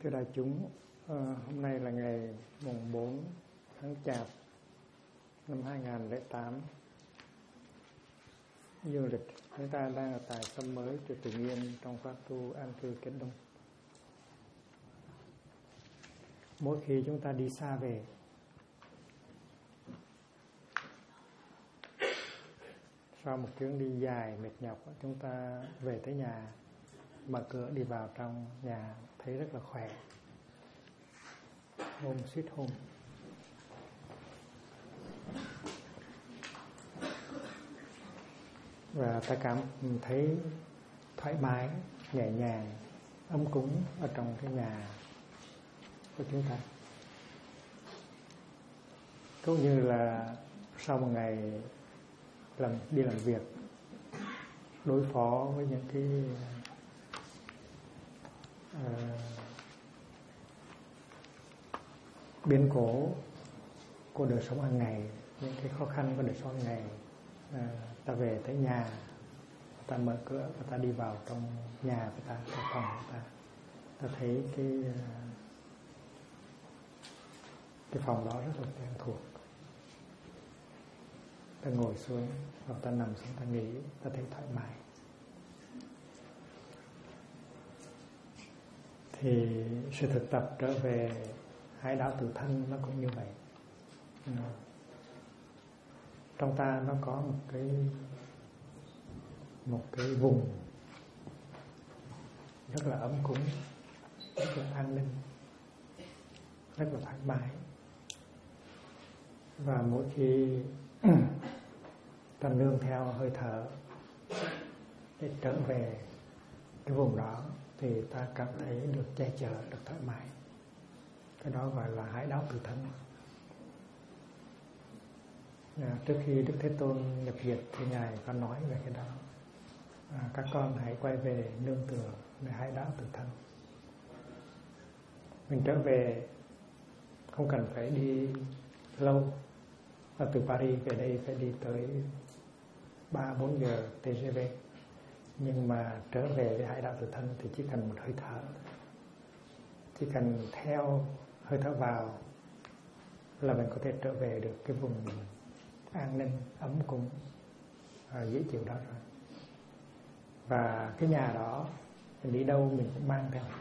Thưa đại chúng, hôm nay là ngày mùng 4 tháng Chạp năm 2008. Dương lịch chúng ta đang ở tại Sâm Mới, chùa Từ Nghiêm trong khóa tu an cư Kết Đông. Mỗi khi chúng ta đi xa về, sau một chuyến đi dài mệt nhọc, chúng ta về tới nhà, mở cửa đi vào trong nhà thấy rất là khỏe, home sweet home. Và ta cảm thấy thoải mái, nhẹ nhàng, ấm cúng ở trong cái nhà của chúng ta. Cũng như là sau một ngày đi làm việc, đối phó với những cái biến cố của đời sống hàng ngày, những cái khó khăn của đời sống hàng ngày, ta về tới nhà, ta mở cửa và ta đi vào trong nhà của ta, trong phòng của ta thấy cái phòng đó rất là quen thuộc. Ta ngồi xuống hoặc ta nằm xuống, ta nghỉ, ta thấy thoải mái. Thì sự thực tập trở về hải đảo tự thân nó cũng như vậy. Trong ta nó có một cái vùng rất là ấm cúng, rất là an ninh, rất là thoải mái. Và mỗi khi ta nương theo hơi thở để trở về cái vùng đó thì ta cảm thấy được che chở, được thoải mái. Cái đó gọi là hải đảo tự thân. Trước khi Đức Thế Tôn nhập diệt thì Ngài có nói về cái đó. Các con hãy quay về nương tựa về hải đảo tự thân. Mình trở về không cần phải đi lâu. Và từ Paris về đây phải đi tới 3-4 giờ TGV. Nhưng mà trở về với hải đảo tự thân thì chỉ cần một hơi thở, chỉ cần theo hơi thở vào là mình có thể trở về được cái vùng an ninh, ấm cúng, dễ chịu đó rồi. Và cái nhà đó mình đi đâu mình cũng mang theo.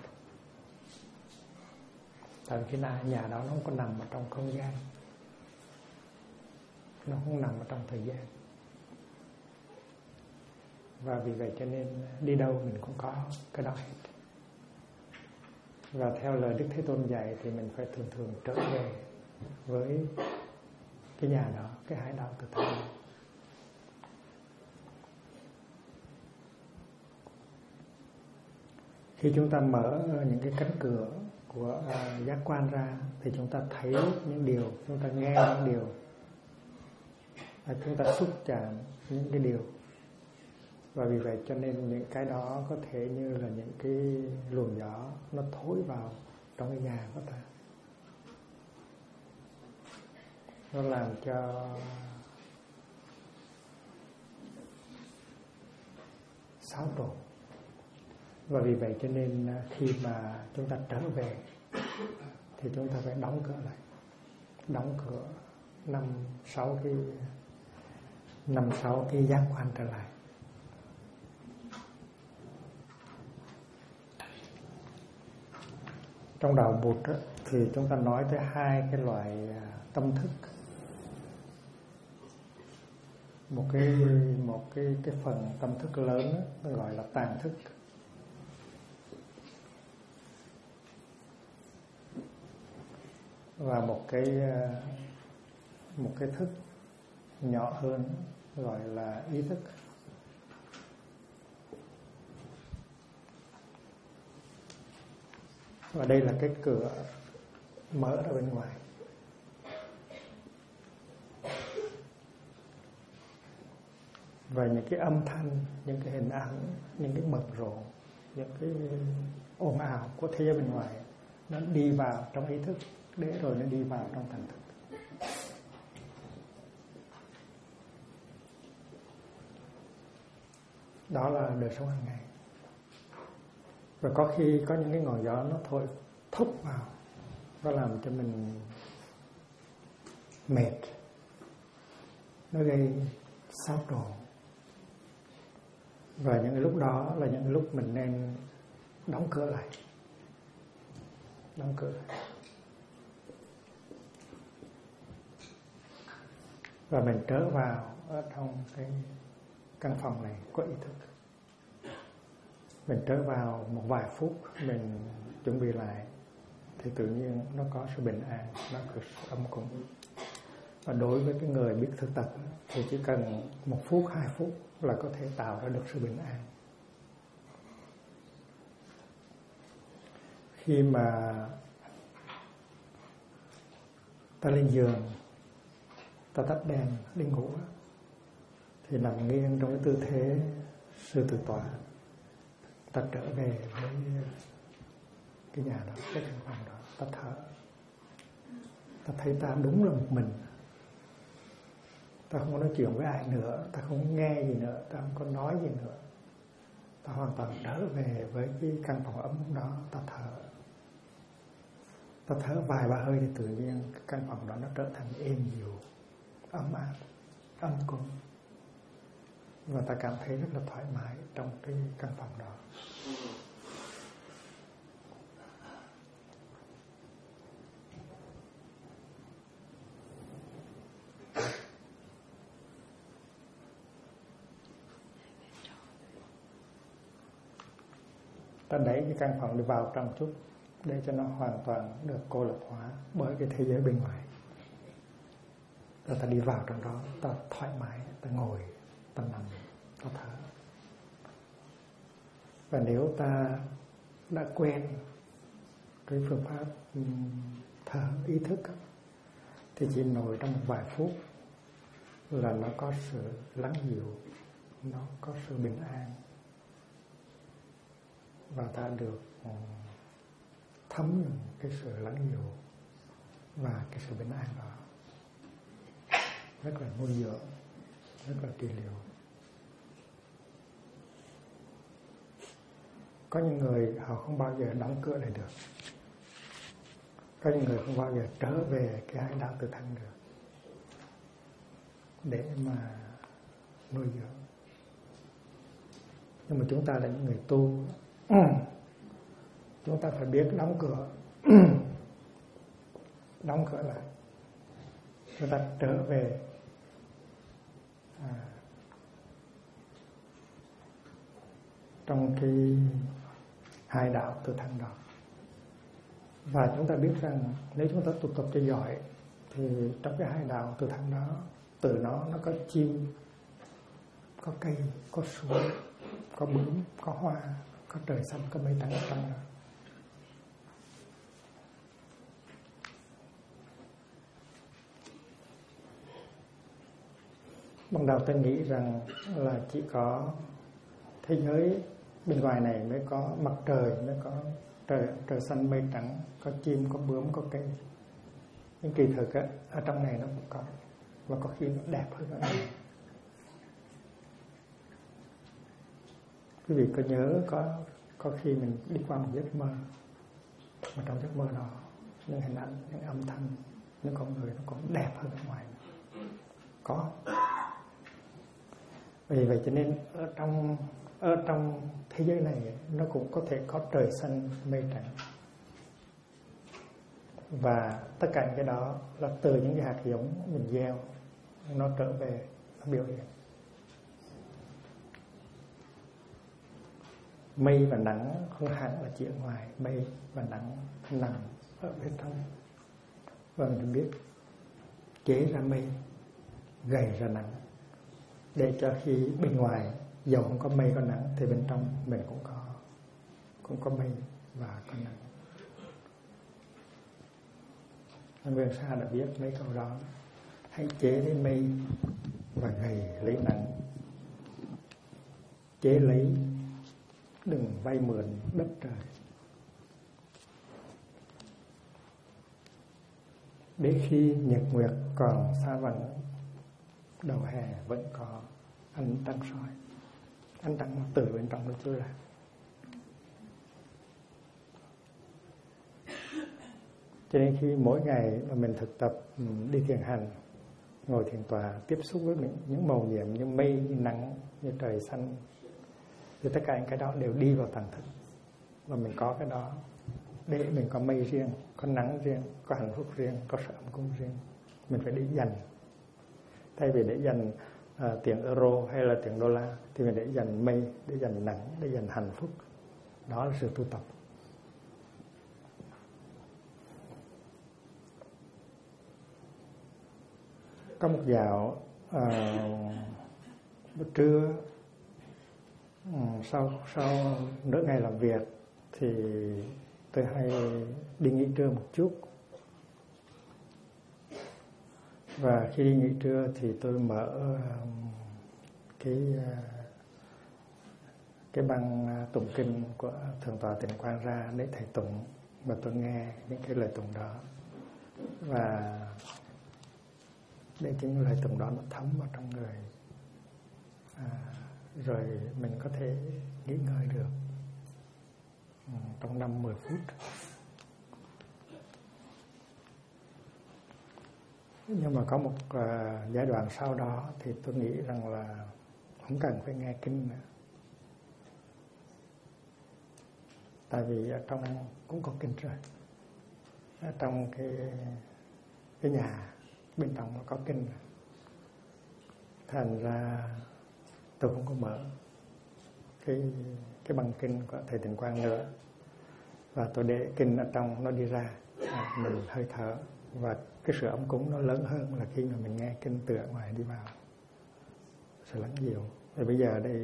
Tại vì cái nhà đó nó không có nằm ở trong không gian, nó không nằm ở trong thời gian. Và vì vậy cho nên đi đâu mình cũng có cái đó hết. Và theo lời Đức Thế Tôn dạy thì mình phải thường thường trở về với cái nhà đó, cái hải đảo tự thân. Khi chúng ta mở những cái cánh cửa của giác quan ra thì chúng ta thấy những điều, chúng ta nghe những điều, chúng ta xúc chạm những cái điều. Và vì vậy cho nên những cái đó có thể như là những cái luồng gió nó thổi vào trong cái nhà của ta. Nó làm cho xáo trộn. Và vì vậy cho nên khi mà chúng ta trở về thì chúng ta phải đóng cửa lại. Đóng cửa 5-6 cái giác quan trở lại. Trong đạo Bụt thì chúng ta nói tới 2 cái loại tâm thức. Một cái phần tâm thức lớn nó gọi là tàng thức. Và một cái thức nhỏ hơn gọi là ý thức. Và đây là cái cửa mở ra bên ngoài. Và những cái âm thanh, những cái hình ảnh, những cái bận rộn, những cái ồn ào của thế giới bên ngoài nó đi vào trong ý thức, để rồi nó đi vào trong thần thức. Đó là đời sống hàng ngày. Và có khi có những cái ngọn gió nó thổi hút vào, nó làm cho mình mệt, nó gây xáo trộn. Và những cái lúc đó là những lúc mình nên đóng cửa lại. Đóng cửa lại. Và mình trở vào ở trong cái căn phòng này có ý thức. Mình trở vào một vài phút, mình chuẩn bị lại, thì tự nhiên nó có sự bình an, nó có sự âm cùng. Và đối với cái người biết thực tập thì chỉ cần 1 phút, 2 phút là có thể tạo ra được sự bình an. Khi mà ta lên giường, ta tắt đèn đi ngủ, thì nằm nghiêng trong cái tư thế sư tử tọa, ta trở về với cái nhà đó, cái căn phòng đó, ta thở. Ta thấy ta đúng là một mình. Ta không có nói chuyện với ai nữa, ta không nghe gì nữa, ta không có nói gì nữa. Ta hoàn toàn trở về với cái căn phòng ấm đó, ta thở. Ta thở vài ba hơi thì tự nhiên cái căn phòng đó nó trở thành êm dịu, ấm áp, ấm cúng. Và ta cảm thấy rất là thoải mái trong cái căn phòng đó. Ta đẩy cái căn phòng đi vào trong chút để cho nó hoàn toàn được cô lập hóa bởi cái thế giới bên ngoài. Rồi ta đi vào trong đó, ta thoải mái, ta ngồi, ta nằm, ta thở. Và nếu ta đã quen cái phương pháp thở ý thức thì chỉ ngồi trong một vài phút là nó có sự lắng dịu, nó có sự bình an. Và ta được thấm cái sự lắng dịu và cái sự bình an đó. Rất là nuôi dưỡng, rất là trị liệu. Có những người họ không bao giờ đóng cửa lại được. Có những người không bao giờ trở về cái hải đạo tự thân được để mà nuôi dưỡng. Nhưng mà chúng ta là những người tu, chúng ta phải biết đóng cửa, đóng cửa lại, chúng ta trở về trong cái hai đạo tự thân đó. Và chúng ta biết rằng nếu chúng ta tu tập cho giỏi thì trong cái hai đạo tự thân đó, từ nó có chim, có cây, có suối, có bướm, có hoa, có trời xanh, có mây trắng ở trong đó. Ban đầu tôi nghĩ rằng là chỉ có thế giới bên ngoài này mới có mặt trời, mới có trời xanh mây trắng, có chim, có bướm, có cây. Nhưng kỳ thực á, ở trong này nó cũng có, và có khi nó đẹp hơn ở đây. Quý vị có nhớ có khi mình đi qua một giấc mơ, mà trong giấc mơ đó những hình ảnh, những âm thanh, những con người nó còn đẹp hơn ở ngoài. Có. Vì vậy cho nên ở trong thế giới này nó cũng có thể có trời xanh mây trắng. Và tất cả những cái đó là từ những cái hạt giống mình gieo, nó trở về, nó biểu hiện. Mây và nắng không hẳn là chỉ ở ngoài, mây và nắng nằm ở bên trong. Và mình biết chế ra mây, gầy ra nắng, để cho khi bên ngoài dầu không có mây có nắng thì bên trong mình cũng có mây và có nắng. Nguyên Sa đã viết mấy câu đó: hãy chế lấy mây và gầy lấy nắng, chế lấy đừng vay mượn đất trời. Đến khi nhật nguyệt còn xa vắng, đầu hè vẫn có ánh trăng soi. Ánh trăng nó từ bên trong nó chưa ra. Cho nên khi mỗi ngày mà mình thực tập đi thiền hành, ngồi thiền tọa, tiếp xúc với những màu nhiệm như mây, như nắng, như trời xanh, thì tất cả những cái đó đều đi vào tầng thức. Và mình có cái đó để mình có mây riêng, có nắng riêng, có hạnh phúc riêng, có sự ấm cúng riêng. Mình phải đi dành. Thay vì để dành tiền euro hay là tiền đô la, thì mình để dành mây, để dành nắng, để dành hạnh phúc. Đó là sự tu tập. Có một dạo buổi trưa, sau nửa ngày làm việc thì tôi hay đi nghỉ trưa một chút. Và khi đi nghỉ trưa thì tôi mở cái băng tụng kinh của Thượng tọa Tịnh Quang ra để thầy tụng, và tôi nghe những cái lời tụng đó, và để những lời tụng đó nó thấm vào trong người, rồi mình có thể nghỉ ngơi được trong 5-10 phút. Nhưng mà có một giai đoạn sau đó thì tôi nghĩ rằng là không cần phải nghe kinh nữa. Tại vì ở trong cũng có kinh rồi. Ở trong cái nhà bên trong nó có kinh rồi. Thành ra tôi không có mở cái băng kinh của thầy Tịnh Quang nữa, và tôi để kinh ở trong nó đi ra, mình hơi thở, và cái sự ấm cúng nó lớn hơn là khi mà mình nghe kinh từ ở ngoài đi vào, sự lắng dịu. Và bây giờ đây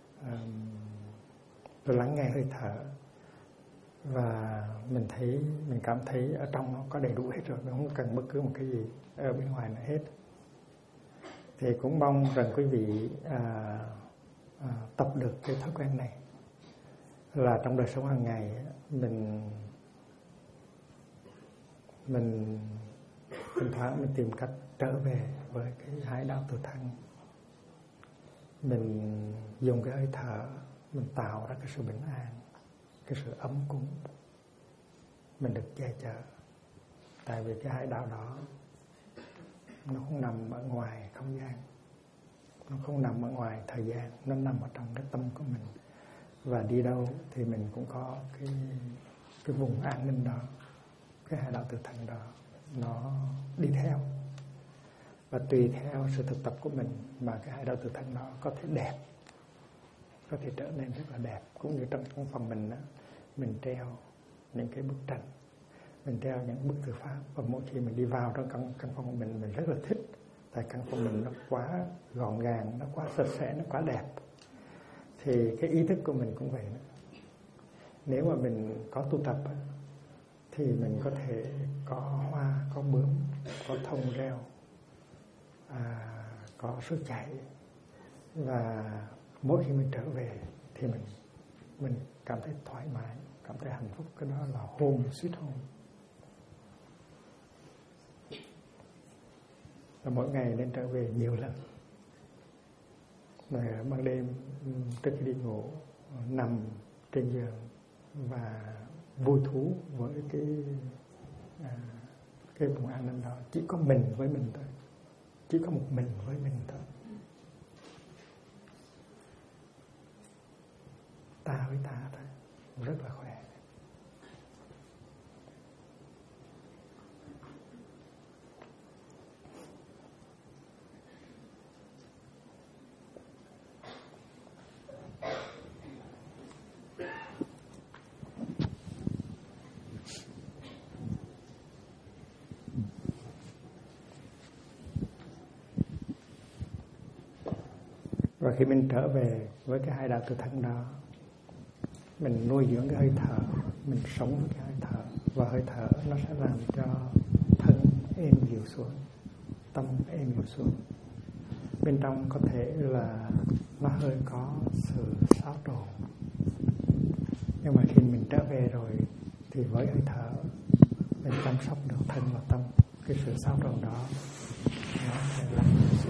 tôi lắng nghe hơi thở, và mình cảm thấy ở trong nó có đầy đủ hết rồi, mình không cần bất cứ một cái gì ở bên ngoài nữa hết. Thì cũng mong rằng quý vị tập được cái thói quen này, là trong đời sống hàng ngày mình thỉnh thoảng mình tìm cách trở về với cái hải đạo tự thân. Mình dùng cái hơi thở mình tạo ra cái sự bình an, cái sự ấm cúng, mình được che chở. Tại vì cái hải đạo đó nó không nằm ở ngoài không gian, nó không nằm ở ngoài thời gian, nó nằm ở trong cái tâm của mình. Và đi đâu thì mình cũng có cái vùng an ninh đó, cái hải đạo tự thân đó, nó đi theo. Và tùy theo sự thực tập của mình mà cái hải đạo tự thân đó có thể đẹp, có thể trở nên rất là đẹp. Cũng như trong căn phòng mình đó, mình treo những cái bức tranh, mình treo những bức thư pháp, và mỗi khi mình đi vào trong căn phòng của mình rất là thích. Tại căn phòng mình nó quá gọn gàng, nó quá sạch sẽ, nó quá đẹp. Thì cái ý thức của mình cũng vậy nữa. Nếu mà mình có tu tập thì mình có thể có hoa, có bướm, có thông reo, có suối chảy. Và mỗi khi mình trở về thì mình cảm thấy thoải mái, cảm thấy hạnh phúc. Cái đó là home sweet home. Và mỗi ngày nên trở về nhiều lần. Rồi ban đêm trước khi đi ngủ, nằm trên giường và vui thú với cái vùng an ninh đó. Chỉ có mình với mình thôi, chỉ có một mình với mình thôi, ta với ta thôi, rất là khỏe. Và khi mình trở về với cái hai đạo tự thân đó, mình nuôi dưỡng cái hơi thở, mình sống với cái hơi thở, và hơi thở nó sẽ làm cho thân êm dịu xuống, tâm êm dịu xuống. Bên trong có thể là nó hơi có sự xáo trộn, nhưng mà khi mình trở về rồi thì với hơi thở mình chăm sóc được thân và tâm. Cái sự xáo trộn đó nó sẽ làm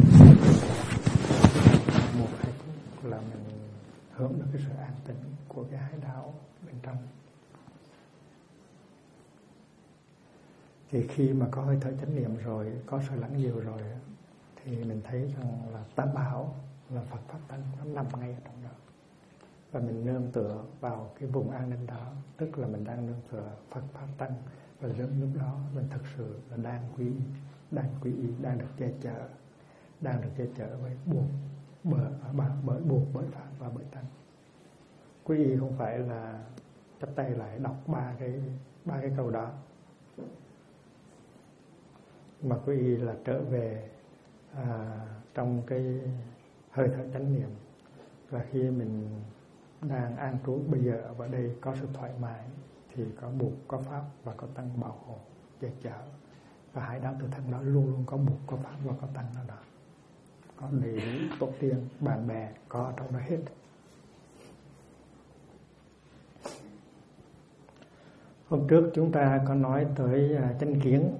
một hai phút là mình hưởng được cái sự an tĩnh của cái hải đạo bên trong. Thì khi mà có hơi thở chánh niệm rồi, có sự lắng dịu rồi, thì mình thấy rằng là tam bảo là Phật Pháp Tăng nó nằm ngay ở trong đó. Và mình nương tựa vào cái vùng an ninh đó, tức là mình đang nương tựa Phật Pháp Tăng. Và lúc đó mình thực sự là đang quy y, đang được che chở, bởi buộc, bởi Pháp và bởi Tăng. Quy y không phải là chắp tay lại đọc ba cái câu đó, mà quy y là trở về trong cái hơi thở chánh niệm. Và khi mình đang an trú bây giờ ở đây có sự thoải mái, thì có buộc, có Pháp và có Tăng bảo hộ, che chở. Và hải đảo tự thân đó luôn luôn có buộc, có Pháp và có Tăng ở đó. Có đầy đủ tổ tiên, bạn bè có trong đó hết. Hôm trước chúng ta có nói tới chánh kiến.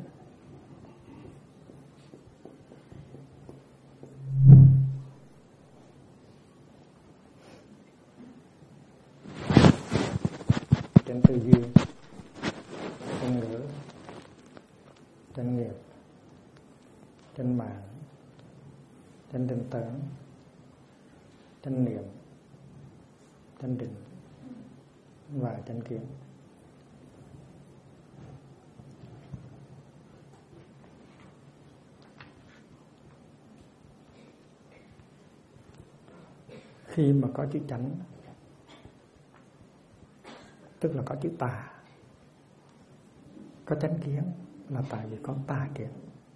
Chánh tư duy, chánh ngữ, chánh nghiệp, chánh mạng, chánh tinh tấn, chánh niệm, chánh định và chánh kiến. Khi mà có chữ chánh, tức là có chữ tà. Có chánh kiến là tại vì có tà kiến.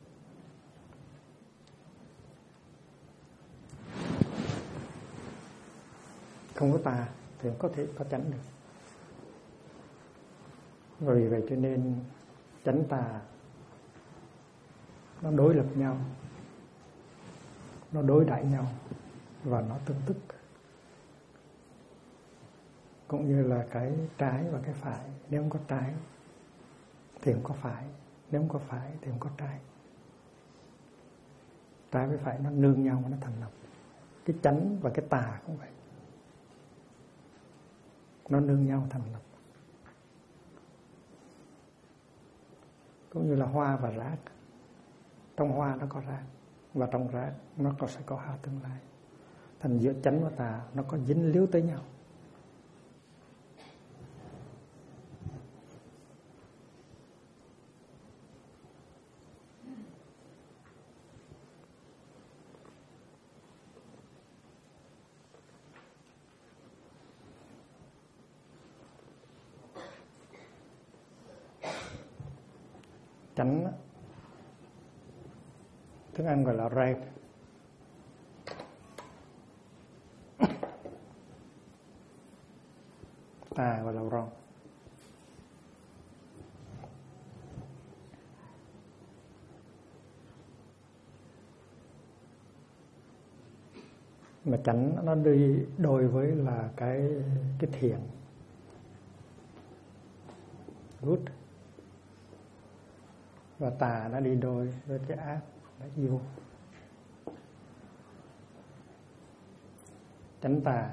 Không có tà thì không có thể có chánh được. Vì vậy cho nên chánh tà nó đối lập nhau, nó đối đãi nhau và nó tương tức. Cũng như là cái trái và cái phải. Nếu không có trái thì không có phải, nếu không có phải thì không có trái. Trái với phải nó nương nhau, nó thành lập. Cái chánh và cái tà cũng vậy, nó nương nhau thành lập. Cũng như là hoa và rác. Trong hoa nó có rác, và trong rác nó sẽ có hoa tương lai. Thành giữa chánh và tà nó có dính líu tới nhau. Chánh tiếng Anh gọi là right. Tà gọi là wrong. Mà chánh nó đi đôi với là cái thiện, good. Và tà nó đi đôi với cái ác, là evil. Chánh tà,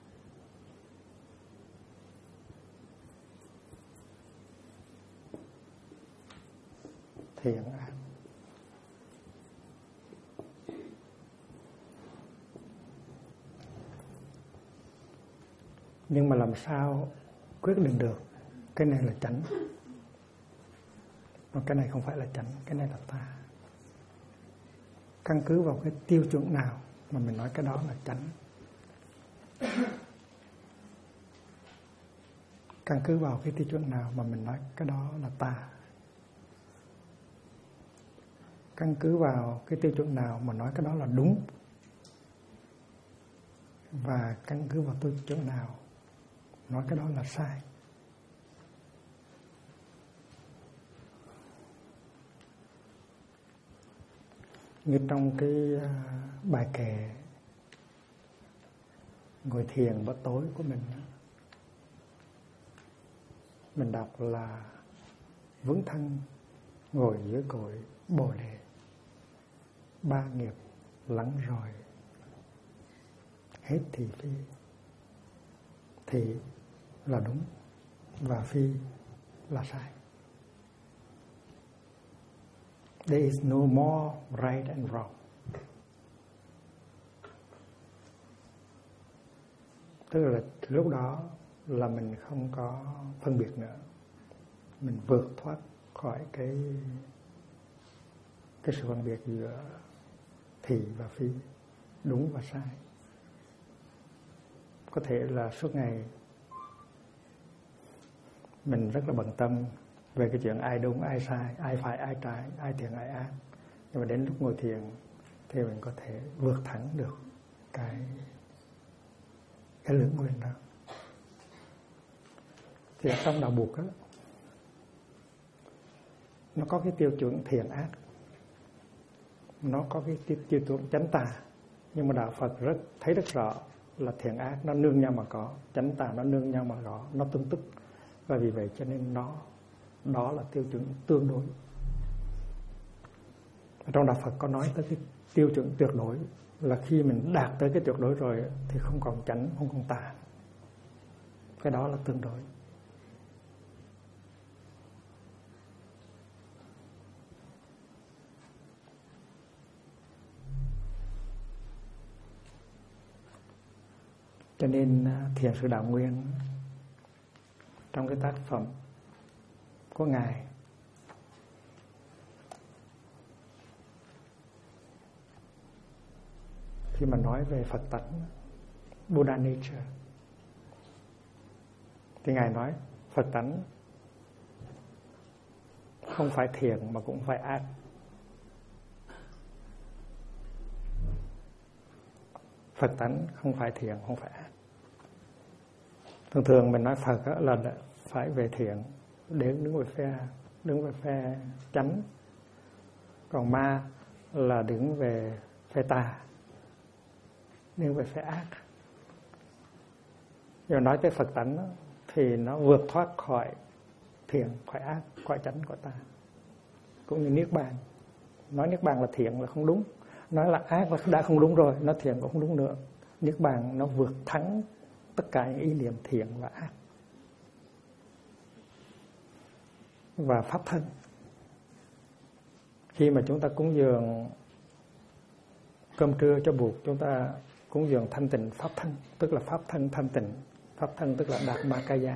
thiện ác. Nhưng mà làm sao quyết định được cái này là chánh, mà cái này không phải là chánh, cái này là tà? Căn cứ vào cái tiêu chuẩn nào mà mình nói cái đó là chánh? Căn cứ vào cái tiêu chuẩn nào mà mình nói cái đó là tà? Căn cứ vào cái tiêu chuẩn nào mà nói cái đó là đúng? Và căn cứ vào tiêu chuẩn nào nói cái đó là sai? Như trong cái bài kệ ngồi thiền bữa tối của mình đọc là vướng thân ngồi dưới cội bồ đề, ba nghiệp lắng rồi, hết thì phi. Thì là đúng và phi là sai. There is no more right and wrong. Tức là lúc đó là mình không có phân biệt nữa. Mình vượt thoát khỏi cái sự phân biệt giữa thị và phi, đúng và sai. Có thể là suốt ngày mình rất là bận tâm về cái chuyện ai đúng, ai sai, ai phải, ai trái, ai thiện, ai ác. Nhưng mà đến lúc ngồi thiền thì mình có thể vượt thẳng được cái lưỡng nguyên đó. Thì ở trong đạo Bụt đó, nó có cái tiêu chuẩn thiện ác, nó có cái tiêu chuẩn chánh tà. Nhưng mà đạo Phật thấy rất rõ là thiện ác nó nương nhau mà có, chánh tà nó nương nhau mà có, nó tương tức. Và vì vậy cho nên đó là tiêu chuẩn tương đối. Trong đạo Phật có nói tới cái tiêu chuẩn tuyệt đối, là khi mình đạt tới cái tuyệt đối rồi thì không còn chánh, không còn tà. Cái đó là tương đối. Cho nên Thiền sư Đạo Nguyên trong cái tác phẩm của Ngài khi mà nói về Phật tánh, Buddha nature, thì Ngài nói Phật tánh không phải thiện mà cũng phải ác. Phật tánh không phải thiện, không phải ác. Thường thường mình nói Phật là phải về thiện, để đứng về phe chánh. Còn ma là đứng về phe tà, đứng về phe ác. Nhưng nói tới Phật tánh đó, thì nó vượt thoát khỏi thiện, khỏi ác, khỏi chánh, khỏi tà. Cũng như Niết Bàn. Nói Niết Bàn là thiện là không đúng, nói là ác là đã không đúng rồi, nói thiện cũng không đúng nữa. Niết Bàn nó vượt thắng tất cả những ý niệm thiện và ác. Và pháp thân, khi mà chúng ta cúng dường cơm trưa cho Bụt, chúng ta cúng dường thanh tịnh pháp thân, tức là pháp thân thanh tịnh. Pháp thân tức là Dhammakaya.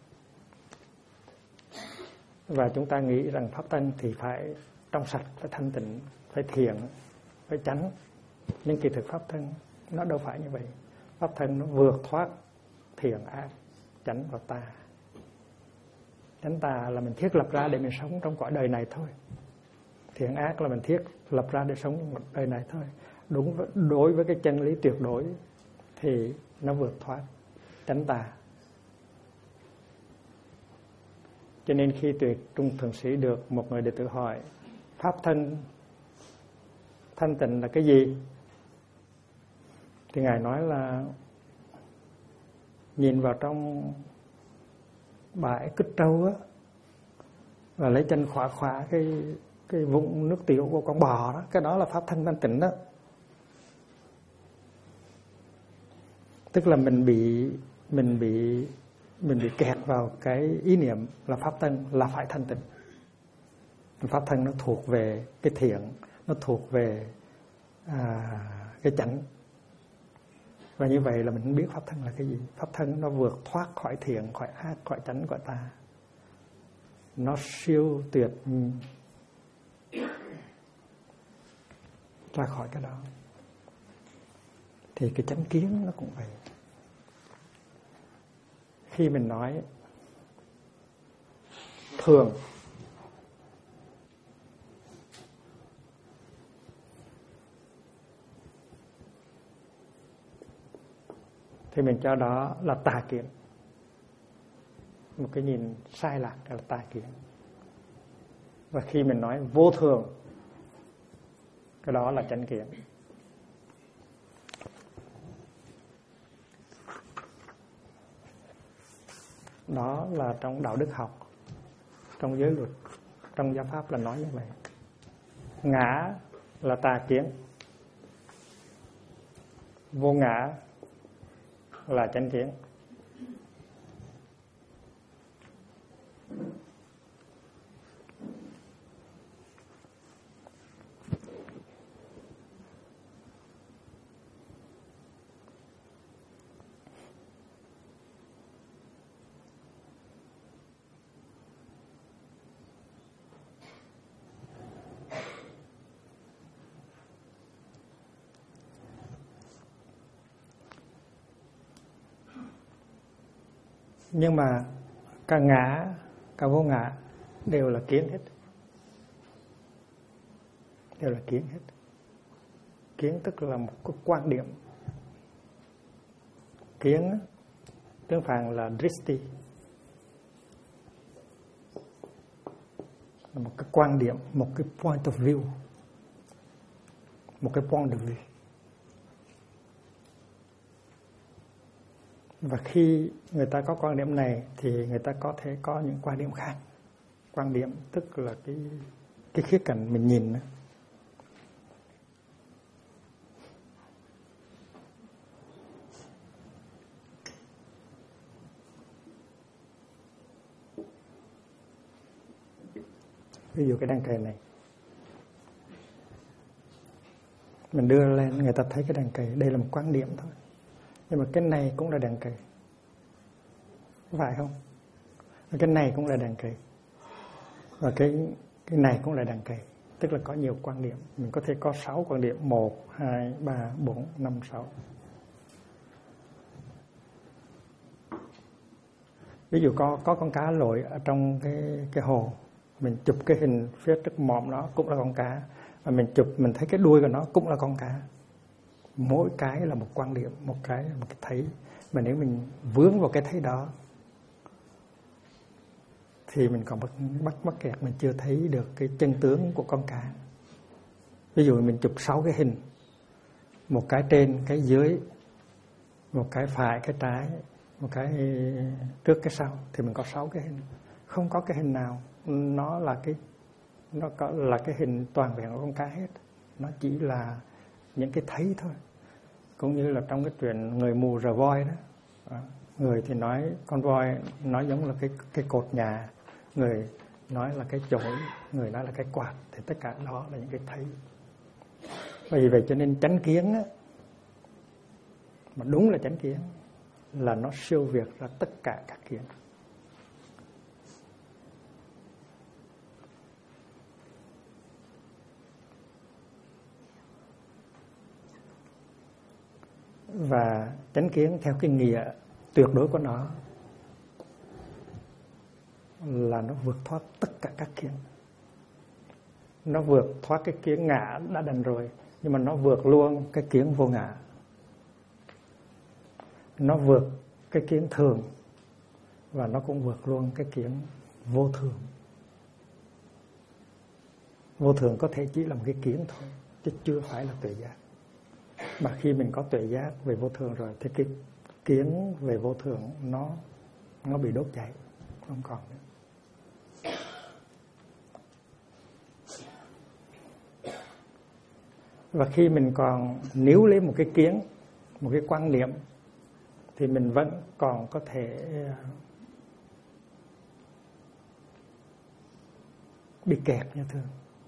Và chúng ta nghĩ rằng pháp thân thì phải trong sạch, phải thanh tịnh, phải thiện, phải chánh. Nhưng kỳ thực pháp thân nó đâu phải như vậy. Pháp thân nó vượt thoát thiện ác, chánh và tà. Chánh tà là mình thiết lập ra để mình sống trong cõi đời này thôi. Thiện ác là mình thiết lập ra để sống trong đời này thôi. Đối với cái chân lý tuyệt đối thì nó vượt thoát chánh tà. Cho nên khi Tuyệt Trung Thượng Sĩ được một người đệ tử hỏi pháp thân thanh tịnh là cái gì, thì Ngài nói là nhìn vào trong bãi cứt trâu á, và lấy chân khỏa cái vũng nước tiểu của con bò đó, cái đó là pháp thân thanh tịnh đó. Tức là mình bị kẹt vào cái ý niệm là pháp thân là phải thanh tịnh. Pháp thân nó thuộc về cái thiện, nó thuộc về cái chánh. Và như vậy là mình không biết pháp thân là cái gì. Pháp thân nó vượt thoát khỏi thiện, khỏi ác, khỏi chánh, khỏi tà. Nó siêu tuyệt ra khỏi cái đó. Thì cái chánh kiến nó cũng vậy. Khi mình nói thường thì mình cho đó là tà kiến. Một cái nhìn sai lạc là tà kiến. Và khi mình nói vô thường, cái đó là chánh kiến. Đó là trong đạo đức học, trong giới luật, trong giáo pháp là nói như vậy. Ngã là tà kiến, vô ngã là chánh kiến. Nhưng mà cả ngã, cả vô ngã đều là kiến hết. Đều là kiến hết. Kiến tức là một cái quan điểm. Kiến tiếng Phạn là dristi, là một cái quan điểm, một cái point of view, một cái point de vue. Và khi người ta có quan điểm này thì người ta có thể có những quan điểm khác. Quan điểm tức là cái khía cạnh mình nhìn đó. Ví dụ cái đàn cày này, mình đưa lên người ta thấy cái đàn cày, đây là một quan điểm thôi. Nhưng mà cái này cũng là đàn cày, phải không? Cái này cũng là đàn cày, và cái này cũng là đàn cày. Tức là có nhiều quan điểm. Mình có thể có 6 quan điểm, 1, 2, 3, 4, 5, 6. Ví dụ có con cá lội ở trong cái hồ, mình chụp cái hình phía trước mỏm nó cũng là con cá, và mình chụp mình thấy cái đuôi của nó cũng là con cá. Mỗi cái là một quan điểm, một cái là một cái thấy. Mà nếu mình vướng vào cái thấy đó thì mình còn mắc kẹt, mình chưa thấy được cái chân tướng của con cá. Ví dụ mình chụp 6 cái hình, một cái trên, cái dưới, một cái phải, cái trái, một cái trước, cái sau, thì mình có 6 cái hình. Không có cái hình nào nó là cái hình toàn vẹn của con cá hết. Nó chỉ là những cái thấy thôi. Cũng như là trong cái chuyện người mù rờ voi đó. Người thì nói con voi nó giống là cái cột nhà, người nói là cái chổi, người nói là cái quạt. Thì tất cả đó là những cái thấy. Vì vậy cho nên chánh kiến á, mà đúng là chánh kiến, là nó siêu việt ra tất cả các kiến. Và chánh kiến theo cái nghĩa tuyệt đối của nó là nó vượt thoát tất cả các kiến. Nó vượt thoát cái kiến ngã đã đành rồi, nhưng mà nó vượt luôn cái kiến vô ngã. Nó vượt cái kiến thường, và nó cũng vượt luôn cái kiến vô thường. Vô thường có thể chỉ là một cái kiến thôi, chứ chưa phải là tuệ giác. Mà khi mình có tuệ giác về vô thường rồi thì cái kiến về vô thường nó bị đốt cháy, không còn nữa. Và khi mình còn níu lấy một cái kiến, một cái quan niệm, thì mình vẫn còn có thể bị kẹt như thường,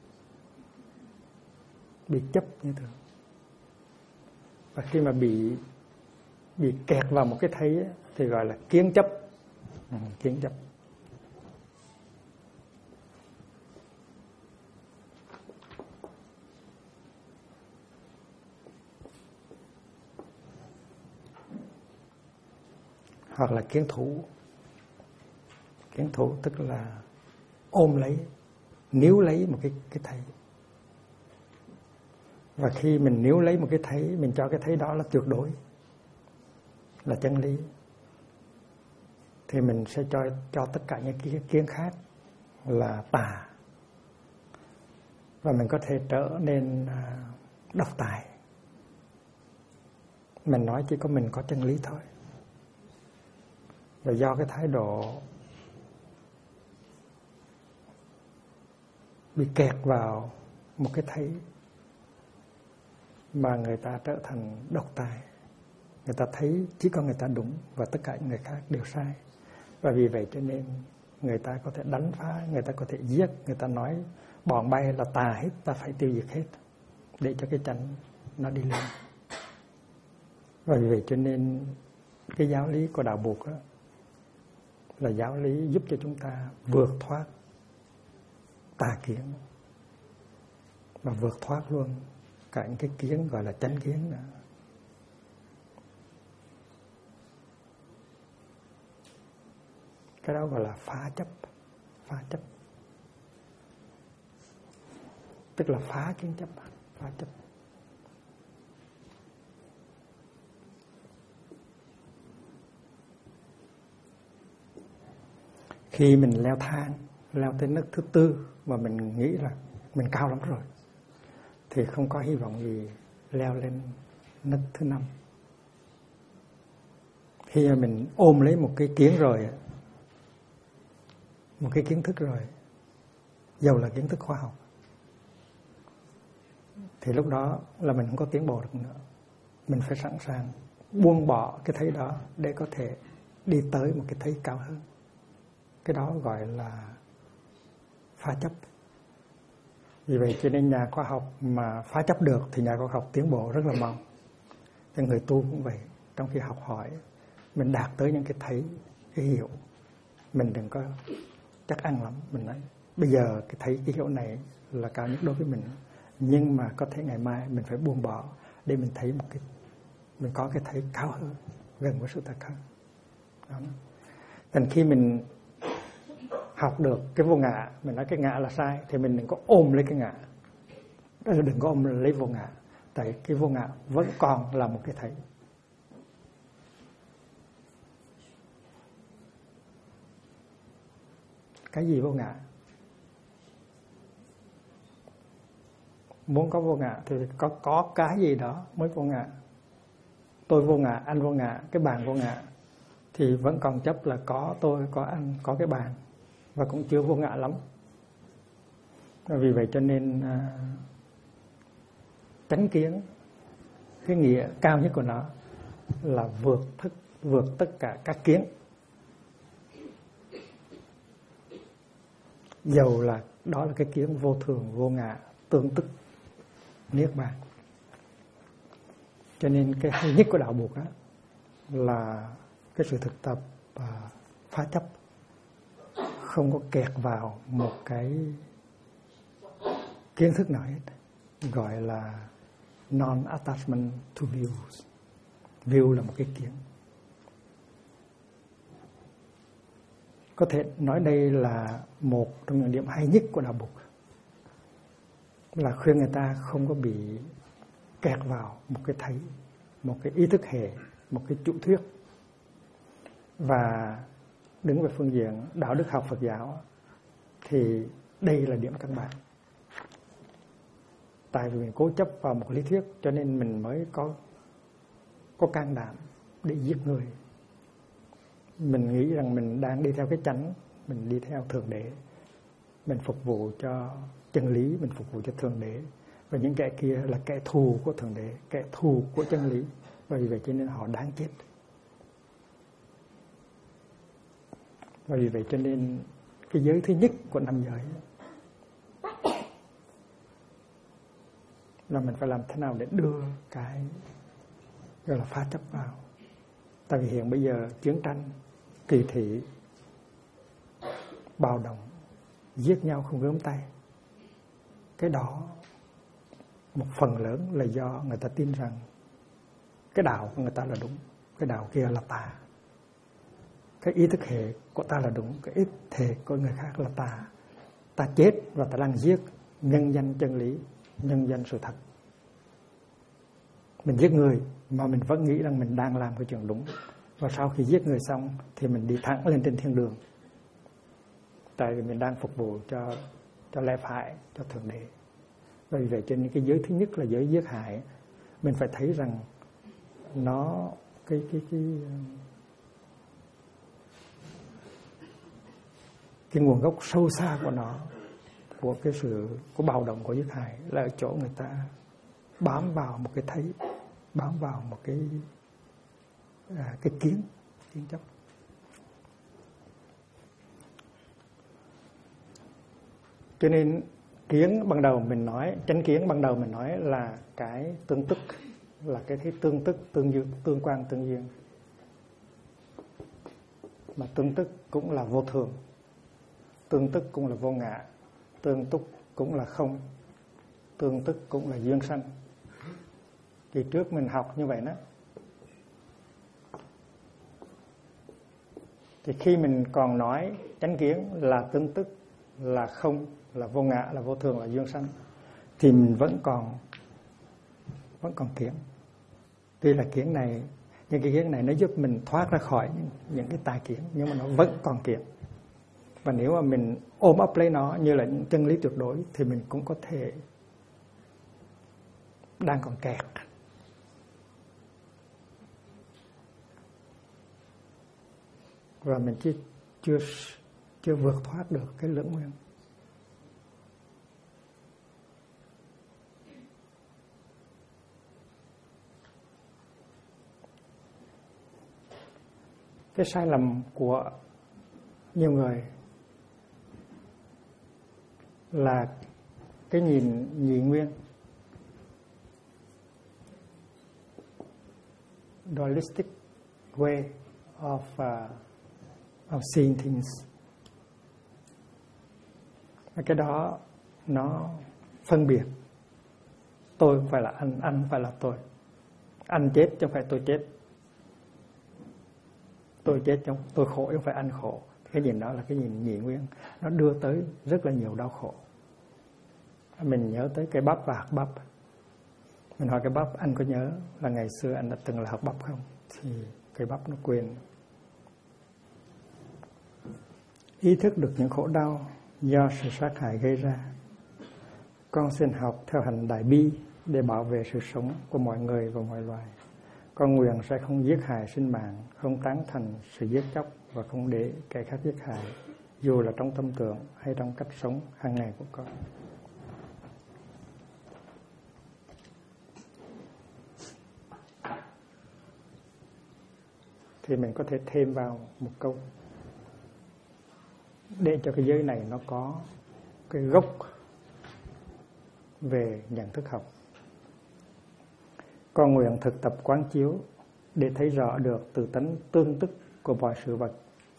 bị chấp như thường. Và khi mà bị kẹt vào một cái thấy thì gọi là kiến chấp. Kiến chấp. Hoặc là kiến thủ. Kiến thủ tức là ôm lấy, níu lấy một cái thấy. Và khi mình níu lấy một cái thấy, mình cho cái thấy đó là tuyệt đối, là chân lý, thì mình sẽ cho tất cả những cái kiến khác là tà. Và mình có thể trở nên độc tài. Mình nói chỉ có mình có chân lý thôi. Và do cái thái độ bị kẹt vào một cái thấy mà người ta trở thành độc tài. Người ta thấy chỉ có người ta đúng và tất cả những người khác đều sai. Và vì vậy cho nên người ta có thể đánh phá, người ta có thể giết, người ta nói bọn bay là tà hết, ta phải tiêu diệt hết để cho cái chánh nó đi lên. Và vì vậy cho nên cái giáo lý của đạo Phật là giáo lý giúp cho chúng ta vượt thoát tà kiến và vượt thoát luôn cả những cái kiến gọi là chánh kiến nữa. Cái đó gọi là phá chấp. Phá chấp tức là phá kiến chấp. Phá chấp. Khi mình leo thang, leo tới nấc thứ 4 mà mình nghĩ là mình cao lắm rồi, thì không có hy vọng gì leo lên nấc thứ 5. Khi mà mình ôm lấy một cái kiến rồi, một cái kiến thức rồi, dầu là kiến thức khoa học, thì lúc đó là mình không có tiến bộ được nữa. Mình phải sẵn sàng buông bỏ cái thấy đó để có thể đi tới một cái thấy cao hơn. Cái đó gọi là phá chấp. Vì vậy cho nên nhà khoa học mà phá chấp được thì nhà khoa học tiến bộ rất là mau. Thì người tu cũng vậy. Trong khi học hỏi, mình đạt tới những cái thấy, cái hiểu, mình đừng có chắc ăn lắm. Mình nói bây giờ cái thấy, cái hiểu này là cao nhất đối với mình, nhưng mà có thể ngày mai mình phải buông bỏ để mình thấy một cái, mình có cái thấy cao hơn, gần với sự thật hơn. Đó. Thành khi mình học được cái vô ngã, mình nói cái ngã là sai, thì mình đừng có ôm lấy cái ngã, đừng có ôm lấy vô ngã. Tại cái vô ngã vẫn còn là một cái thấy. Cái gì vô ngã? Muốn có vô ngã thì có cái gì đó mới vô ngã. Tôi vô ngã, anh vô ngã, cái bàn vô ngã, thì vẫn còn chấp là có tôi, có anh, có cái bàn, và cũng chưa vô ngã lắm. Vì vậy cho nên chánh kiến, cái nghĩa cao nhất của nó là vượt tất cả các kiến. Dầu là đó là cái kiến vô thường, vô ngã, tương tức, niết bàn. Cho nên cái hay nhất của đạo Bụt đó là cái sự thực tập phá chấp, không có kẹt vào một cái kiến thức nào hết, gọi là non-attachment to views. View là một cái kiến. Có thể nói đây là một trong những điểm hay nhất của đạo Bụt, là khuyên người ta không có bị kẹt vào một cái thấy, một cái ý thức hệ, một cái chủ thuyết. Và đứng về phương diện đạo đức học Phật giáo thì đây là điểm căn bản. Tại vì mình cố chấp vào một lý thuyết cho nên mình mới có can đảm để giết người. Mình nghĩ rằng mình đang đi theo cái chánh, mình đi theo Thượng Đế, mình phục vụ cho chân lý, mình phục vụ cho Thượng Đế. Và những kẻ kia là kẻ thù của Thượng Đế, kẻ thù của chân lý. Và vì vậy cho nên họ đáng chết. Và vì vậy cho nên cái giới thứ nhất của 5 giới là mình phải làm thế nào để đưa cái gọi là phá chấp vào. Tại vì hiện bây giờ chiến tranh, kỳ thị, bạo động, giết nhau không gớm tay, cái đó một phần lớn là do người ta tin rằng cái đạo của người ta là đúng, cái đạo kia là tà. Cái ý thức hệ của ta là đúng, cái ý thức hệ của người khác là tà. Ta chết và ta đang giết nhân danh chân lý, nhân danh sự thật. Mình giết người mà mình vẫn nghĩ rằng mình đang làm cái chuyện đúng. Và sau khi giết người xong thì mình đi thẳng lên trên thiên đường. Tại vì mình đang phục vụ cho lẽ phải, cho Thượng Đế. Vì vậy cho nên cái giới thứ nhất là giới giết hại. Mình phải thấy rằng nó cái nguồn gốc sâu xa của nó, của cái sự của bạo động, của giết hại là ở chỗ người ta bám vào một cái thấy, bám vào một cái kiến chấp. Cho nên kiến ban đầu mình nói, chánh kiến ban đầu mình nói là cái tương tức, là cái thấy tương tức, tương duyên, tương quan, tương duyên. Mà tương tức cũng là vô thường, tương tức cũng là vô ngã, tương tức cũng là không, tương tức cũng là duyên sanh. Kỳ trước mình học như vậy đó. Thì khi mình còn nói chánh kiến là tương tức, là không, là vô ngã, là vô thường, là duyên sanh, thì mình vẫn còn kiến. Tuy là kiến này, những cái kiến này nó giúp mình thoát ra khỏi những cái tà kiến, nhưng mà nó vẫn còn kiến. Và nếu mà mình ôm ấp lấy nó như là những chân lý tuyệt đối thì mình cũng có thể đang còn kẹt. Và mình chưa vượt thoát được cái lưỡng nguyên. Cái sai lầm của nhiều người là cái nhìn nhị nguyên, dualistic way of seeing things. Cái đó nó phân biệt tôi không phải là anh không phải là tôi, anh chết chứ không phải tôi chết, tôi chết chứ tôi khổ chứ không phải anh khổ. Cái nhìn đó là cái nhìn nhị nguyên, nó đưa tới rất là nhiều đau khổ. Mình nhớ tới cây bắp và hạt bắp. Mình hỏi cây bắp, anh có nhớ là ngày xưa anh đã từng là hạt bắp không? Thì cây bắp nó quên. Ý thức được những khổ đau do sự sát hại gây ra, con xin học theo hành đại bi để bảo vệ sự sống của mọi người và mọi loài. Con nguyện sẽ không giết hại sinh mạng, không tán thành sự giết chóc và không để kẻ khác giết hại, dù là trong tâm tưởng hay trong cách sống hàng ngày của con. Thì mình có thể thêm vào một câu để cho cái giới này nó có cái gốc về nhận thức học. Con nguyện thực tập quán chiếu để thấy rõ được từ tánh tương tức của mọi sự vật,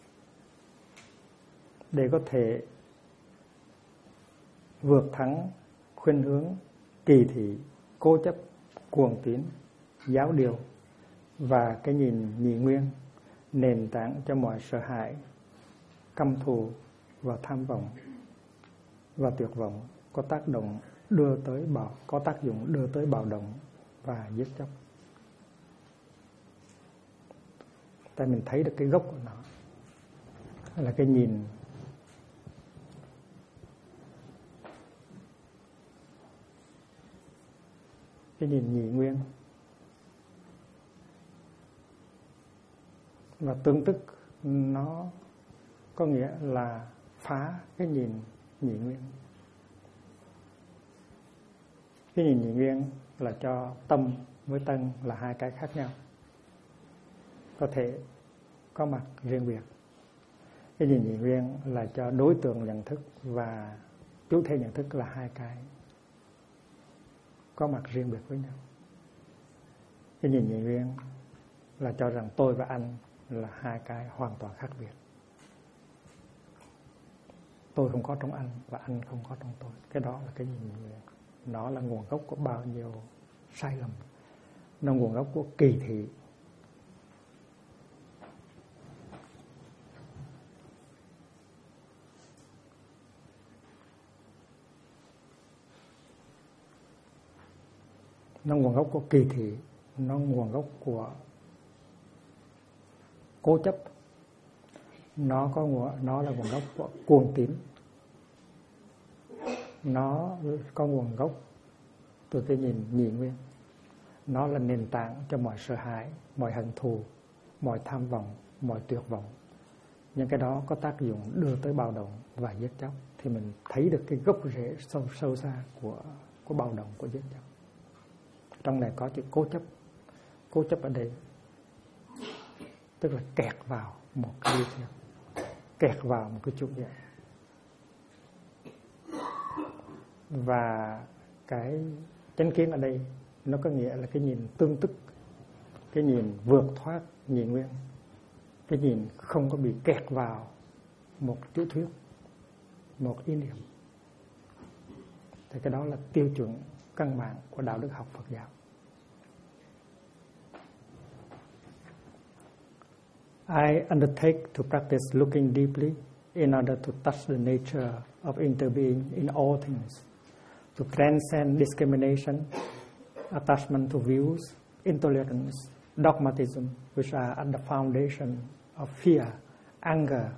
để có thể vượt thắng khuynh hướng kỳ thị, cố chấp, cuồng tín, giáo điều và cái nhìn nhị nguyên, nền tảng cho mọi sợ hãi, căm thù và tham vọng và tuyệt vọng, có tác dụng đưa tới bạo động và giết chóc. Tại mình thấy được cái gốc của nó là cái nhìn nhị nguyên. Và tương tức nó có nghĩa là phá cái nhìn nhị nguyên. Cái nhìn nhị nguyên là cho tâm với tân là hai cái khác nhau, có thể có mặt riêng biệt. Cái nhìn nhị nguyên là cho đối tượng nhận thức và chủ thể nhận thức là hai cái có mặt riêng biệt với nhau. Cái nhìn nhị nguyên là cho rằng tôi và anh là hai cái hoàn toàn khác biệt. Tôi không có trong anh và anh không có trong tôi. Cái đó là cái nhìn nhị nguyên. Nó là nguồn gốc của bao nhiêu sai lầm. Nó nguồn gốc của kỳ thị. Nó nguồn gốc của kỳ thị. Nó nguồn gốc của cố chấp. Nó là nguồn gốc của cuồng tín. Nó có nguồn gốc từ cái nhìn nhị nguyên. Nó là nền tảng cho mọi sợ hãi, mọi hận thù, mọi tham vọng, mọi tuyệt vọng. Những cái đó có tác dụng đưa tới bạo động và giết chóc. Thì mình thấy được cái gốc rễ sâu xa của bạo động, của giết chóc. Trong này có chữ cố chấp. Cố chấp ở đây tức là kẹt vào một cái lý thuyết, kẹt vào một cái chủ nghĩa. Và cái chánh kiến ở đây nó có nghĩa là cái nhìn tương tức, cái nhìn vượt thoát nhị nguyên, cái nhìn không có bị kẹt vào một tiểu thuyết, một ý niệm. Thì cái đó là tiêu chuẩn căn bản của đạo đức học Phật giáo. I undertake to practice looking deeply in order to touch the nature of interbeing in all things, to transcend discrimination, attachment to views, intolerance, dogmatism, which are at the foundation of fear, anger,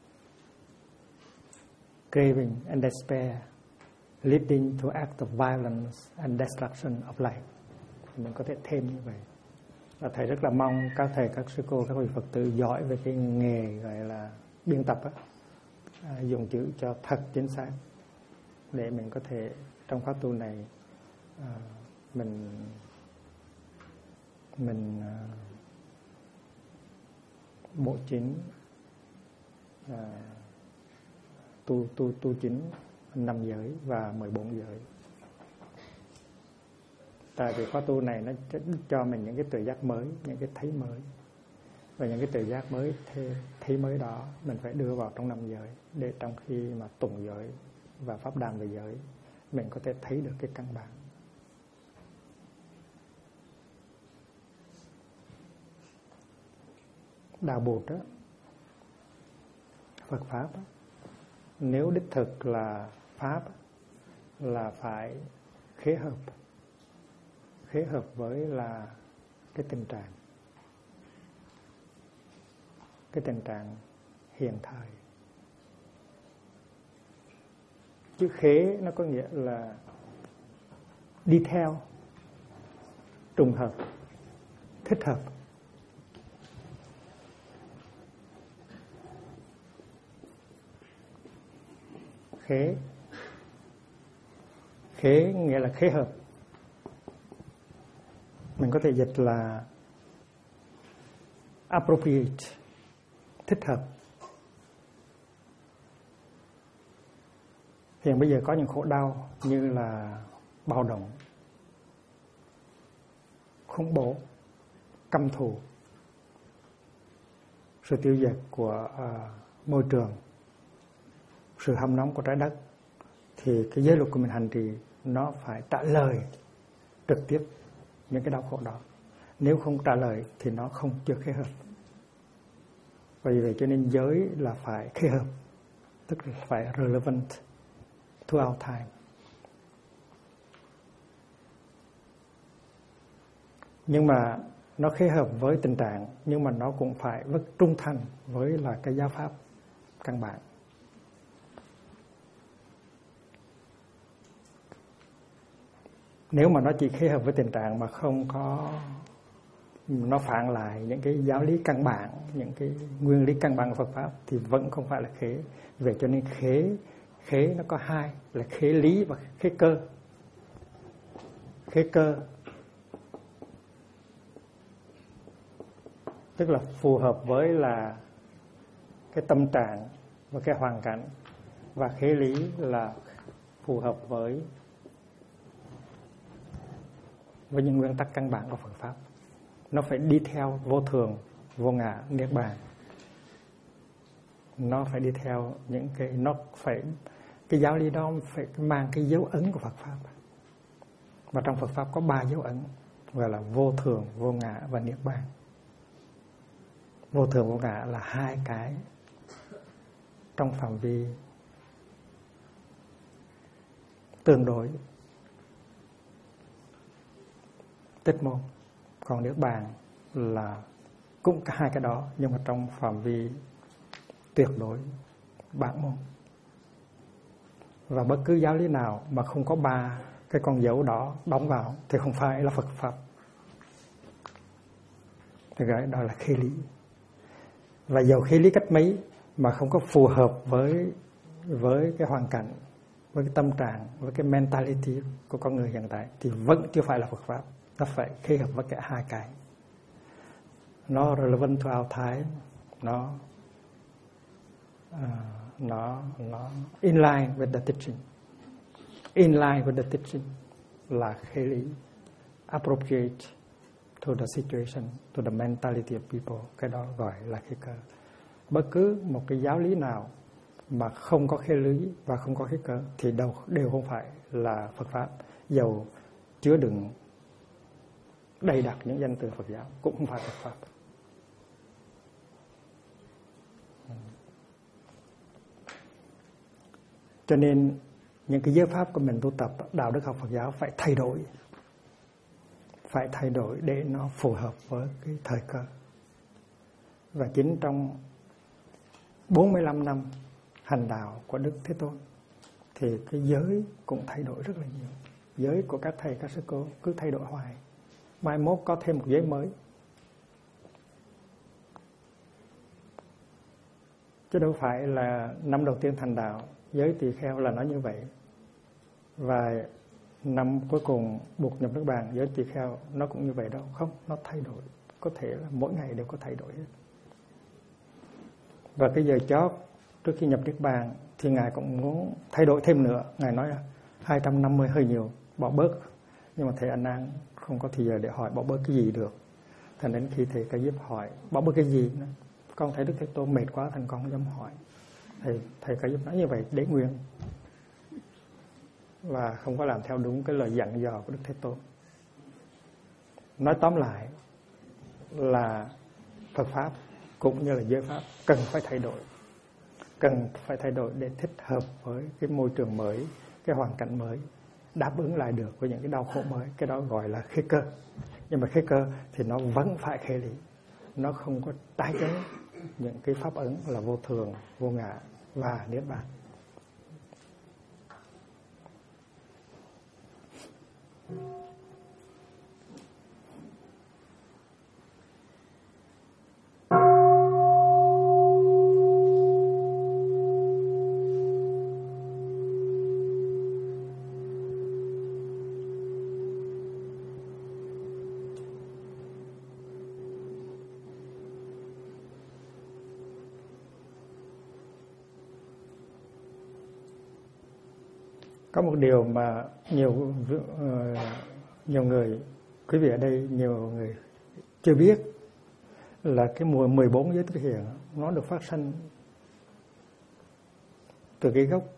craving, and despair, leading to acts of violence and destruction of life. Mình có thể thêm như vậy. Và thầy rất là mong các thầy, các sư cô, các vị Phật tử giỏi về cái nghề gọi là biên tập á, dùng chữ cho thật chính xác để mình có thể trong khóa tu này mình bộ chính tu chính 5 giới và 14 giới. Tại vì khóa tu này nó cho mình những cái tự giác mới, những cái thấy mới. Và những cái tự giác mới, thấy mới đó mình phải đưa vào trong 5 giới, để trong khi mà tụng giới và pháp đàn về giới, mình có thể thấy được cái căn bản. Đạo Bụt đó, Phật Pháp đó, nếu đích thực là Pháp là phải khế hợp với là cái tình trạng hiện thời. Chữ khế nó có nghĩa là đi theo, trùng hợp, thích hợp. Khế nghĩa là khế hợp. Mình có thể dịch là appropriate, thích hợp. Hiện bây giờ có những khổ đau như là bạo động, khủng bố, căm thù, sự tiêu diệt của môi trường, sự hâm nóng của trái đất, thì cái giới luật của mình hành trì nó phải trả lời trực tiếp những cái đau khổ đó. Nếu không trả lời thì nó chưa khế hợp. Vì vậy cho nên giới là phải khế hợp, tức là phải relevant throughout time. Nhưng mà nó khế hợp với tình trạng, nhưng mà nó cũng phải rất trung thành với là cái giáo pháp căn bản. Nếu mà nó chỉ khế hợp với tình trạng mà không có, nó phản lại những cái giáo lý căn bản, những cái nguyên lý căn bản của Phật Pháp thì vẫn không phải là khế. Vậy cho nên khế nó có hai, là khế lý và khế cơ. Khế cơ tức là phù hợp với là cái tâm trạng và cái hoàn cảnh, và khế lý là phù hợp với những nguyên tắc căn bản của Phật Pháp. Nó phải đi theo vô thường, vô ngã, niết bàn. Nó phải đi theo những cái, cái giáo lý đó phải mang cái dấu ấn của Phật Pháp. Và trong Phật Pháp có 3 dấu ấn, gọi là vô thường, vô ngã và niết bàn. Vô thường, vô ngã là 2 cái trong phạm vi tương đối tích môn. Còn niết bàn là cũng cả 2 cái đó, nhưng mà trong phạm vi tuyệt đối bản môn. Và bất cứ giáo lý nào mà không có 3 cái con dấu đó đóng vào thì không phải là Phật Pháp. Thì gọi đó là khế lý. Và dầu khế lý cách mấy mà không có phù hợp với cái hoàn cảnh, với cái tâm trạng, với cái mentality của con người hiện tại thì vẫn chưa phải là Phật Pháp. Nó phải khế hợp với cả 2 cái. Nó relevant to our time, nó in line with the teaching. In line with the teaching là khế lý, appropriate to the situation, to the mentality of people. Cái đó gọi là khế cơ. Bất cứ một cái giáo lý nào mà không có khế lý và không có khế cơ thì đều không phải là Phật Pháp. Dầu chứa đựng đầy đặc những danh từ Phật giáo cũng không phải Phật Pháp. Cho nên những cái giới pháp của mình tu tập đạo đức học Phật giáo phải thay đổi để nó phù hợp với cái thời cơ. Và chính trong 45 năm hành đạo của Đức Thế Tôn thì cái giới cũng thay đổi rất là nhiều. Giới của các thầy các sư cô cứ thay đổi hoài, mai mốt có thêm một giới mới. Chứ đâu phải là năm đầu tiên thành đạo giới tỳ kheo là nó như vậy, và năm cuối cùng buộc nhập Niết Bàn giới tỳ kheo nó cũng như vậy đâu. Không, nó thay đổi, có thể là mỗi ngày đều có thay đổi hết. Và cái giờ chót trước khi nhập Niết Bàn thì Ngài cũng muốn thay đổi thêm nữa. Ngài nói 250 hơi nhiều, bỏ bớt. Nhưng mà thầy A Nan không có thời giờ để hỏi bỏ bớt cái gì được. Thành đến khi thầy Ca Diếp hỏi bỏ bớt cái gì nữa, con thấy Đức Thế Tôn mệt quá thành con không dám hỏi. Thầy Ca Diếp nói như vậy để nguyên, và không có làm theo đúng cái lời dặn dò của Đức Thế Tôn. Nói tóm lại là Phật Pháp cũng như là giới Pháp cần phải thay đổi để thích hợp với cái môi trường mới, cái hoàn cảnh mới, đáp ứng lại được với những cái đau khổ mới. Cái đó gọi là khế cơ. Nhưng mà khế cơ thì nó vẫn phải khế lý, nó không có trái trái những cái pháp ấn là vô thường, vô ngã và niết bàn. Có một điều mà nhiều người, quý vị ở đây nhiều người chưa biết là cái mùa 14 giới tứ hiền nó được phát sinh từ cái gốc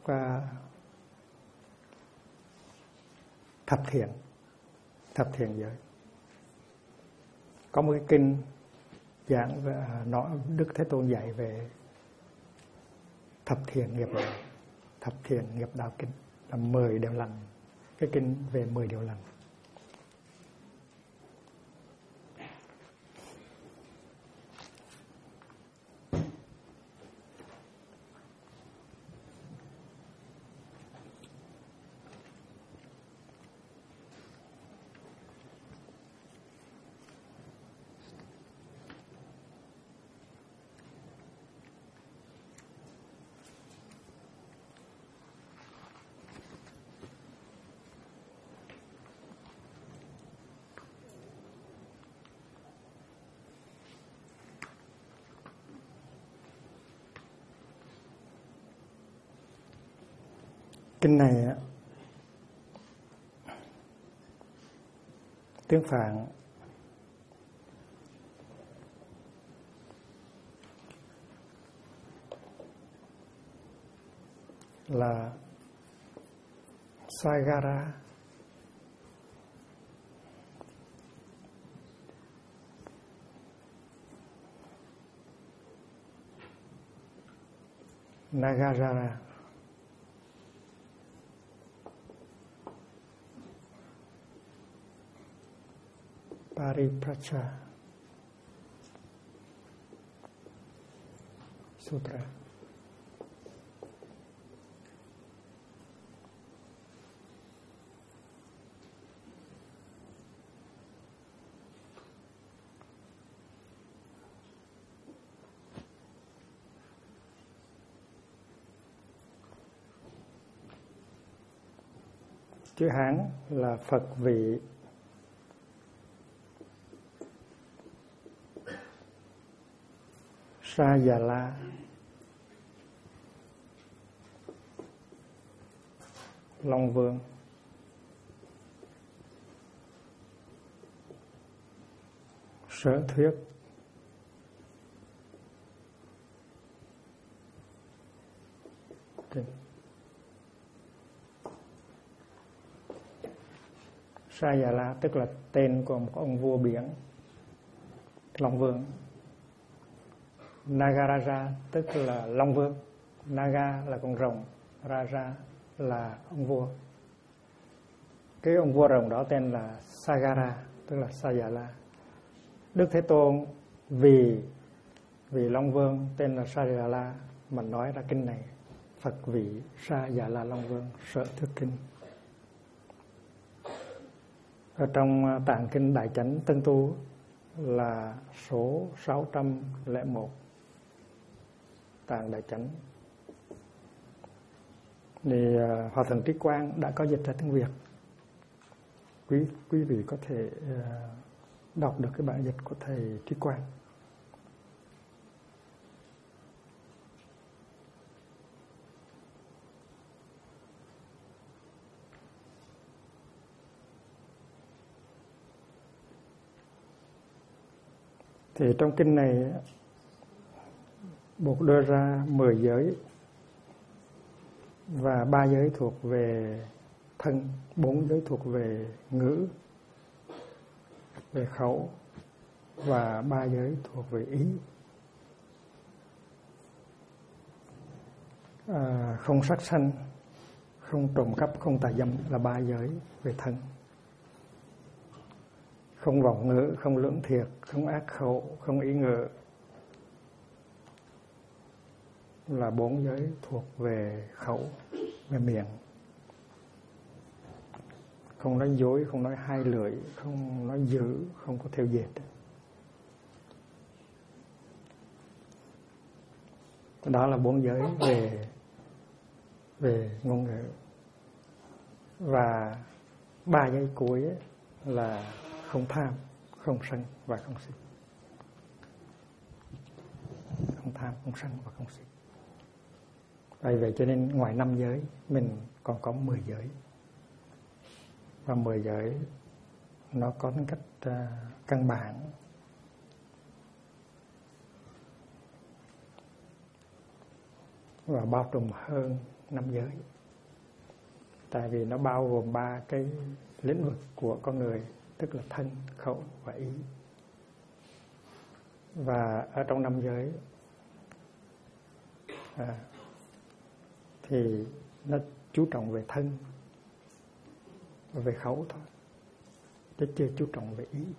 thập thiện giới. Có một cái kinh giảng về nói Đức Thế Tôn dạy về thập thiện nghiệp đạo kinh là 10 điều lành, cái kinh về 10 điều lành. Kinh này tiếng Phạn là Sagara, Nagarjuna, Paripracha Sutra. Chữ Hán là Phật vị, Sa Già La, Long Vương, Sở Thuyết, Sa Già La tức là tên của một ông vua biển, Long Vương. Nagaraja tức là Long Vương, Naga là con rồng, Raja là ông vua. Cái ông vua rồng đó tên là Sagara, tức là Sayala. Đức Thế Tôn vì Long Vương tên là Sayala mà nói ra kinh này, Phật vị Sayala Long Vương Sở Thuyết Kinh. Ở trong tạng kinh Đại Chánh Tân Tu là số 601, tạng Đại Chánh. Thì Hòa Thượng Trí Quang đã có dịch ra tiếng Việt. Quý vị có thể đọc được cái bản dịch của thầy Trí Quang. Thì trong kinh này Bụt đưa ra 10 giới và 3 giới thuộc về thân, 4 giới thuộc về ngữ, về khẩu và 3 giới thuộc về ý. Không sát sanh, không trộm cắp, không tà dâm là 3 giới về thân. Không vọng ngữ, không lưỡng thiệt, không ác khẩu, không ý ngữ là 4 giới thuộc về khẩu, về miệng. Không nói dối, không nói hai lưỡi, không nói dữ, không có theo dệt. Đó là 4 giới về ngôn ngữ. Và 3 giới cuối là không tham, không sân và không si. Không tham, không sân và không si. Vậy cho nên ngoài 5 giới mình còn có 10 giới. Và 10 giới nó có tính cách căn bản. Và bao trùm hơn 5 giới. Tại vì nó bao gồm 3 cái lĩnh vực của con người, tức là thân, khẩu và ý. Và ở trong 5 giới thì nó chú trọng về thân và về khẩu thôi, chứ chưa chú trọng về ý.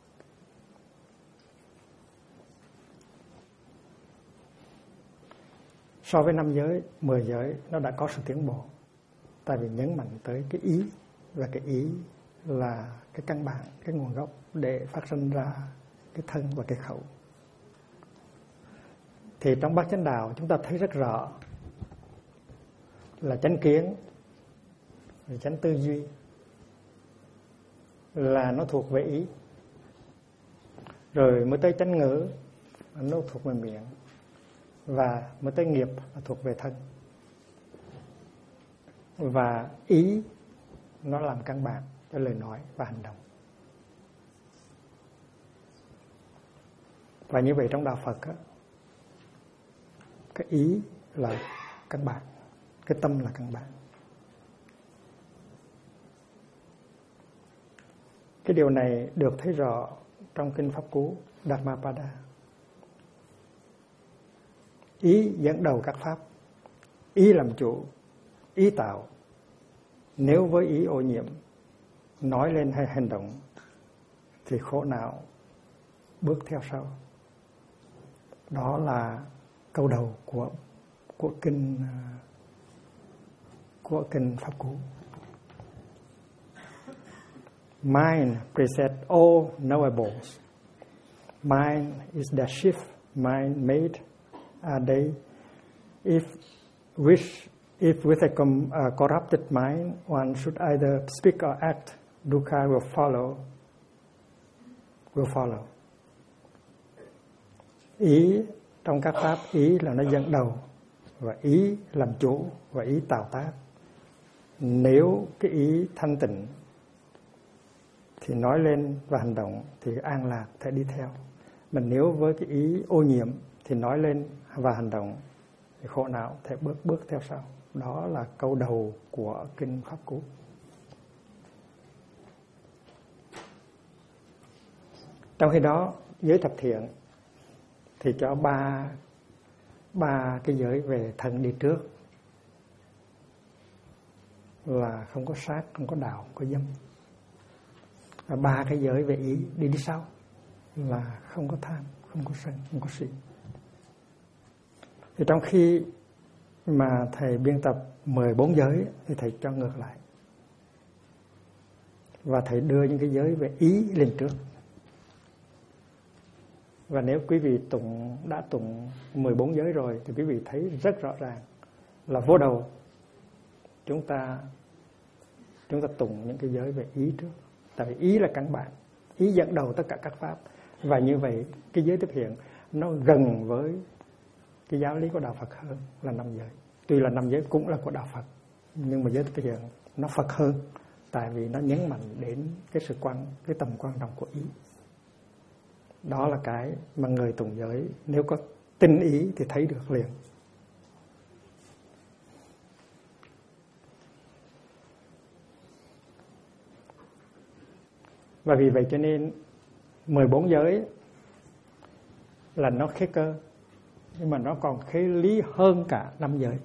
So với 5 giới, 10 giới nó đã có sự tiến bộ. Tại vì nhấn mạnh tới cái ý, và cái ý là cái căn bản, cái nguồn gốc để phát sinh ra cái thân và cái khẩu. Thì trong Bát Chánh Đạo chúng ta thấy rất rõ là chánh kiến, chánh tư duy là nó thuộc về ý. Rồi mới tới chánh ngữ, nó thuộc về miệng. Và mới tới nghiệp là thuộc về thân. Và ý nó làm căn bản cho lời nói và hành động. Và như vậy trong Đạo Phật á, cái ý là căn bản, cái tâm là căn bản. Cái điều này được thấy rõ trong kinh Pháp Cú Dhammapada. Ý dẫn đầu các pháp, ý làm chủ, ý tạo. Nếu với ý ô nhiễm, nói lên hay hành động thì khổ não bước theo sau. Đó là câu đầu của kinh Pháp Cú. Mind presents all knowables. Mind is the shift mind made a day. If with a corrupted mind, one should either speak or act, dukkha will follow. Ý trong các pháp, ý là nó dẫn đầu, và ý làm chủ, và ý tạo tác. Nếu cái ý thanh tịnh thì nói lên và hành động thì an lạc sẽ đi theo. Mà nếu với cái ý ô nhiễm thì nói lên và hành động thì khổ não sẽ bước theo sau. Đó là câu đầu của kinh Pháp Cú. Trong khi đó, giới thập thiện thì cho ba cái giới về thân đi trước. là không có sát, không có đạo, không có dâm. Và 3 cái giới về ý đi sau là không có tham, không có sân, không có si. Thì trong khi mà thầy biên tập 14 giới thì thầy cho ngược lại. Và thầy đưa những cái giới về ý lên trước. Và nếu quý vị đã tụng 14 giới rồi thì quý vị thấy rất rõ ràng là vô đầu chúng ta tụng những cái giới về ý trước. Tại vì ý là căn bản, ý dẫn đầu tất cả các pháp. Và như vậy cái giới tiếp hiện nó gần với cái giáo lý của đạo Phật hơn là 5 giới. Tuy là 5 giới cũng là của đạo Phật, nhưng mà giới tiếp hiện nó Phật hơn, tại vì nó nhấn mạnh đến cái tầm quan trọng của ý. Đó là cái mà người tụng giới nếu có tinh ý thì thấy được liền. Và vì vậy cho nên 14 giới là nó khế cơ, nhưng mà nó còn khế lý hơn cả 5 giới.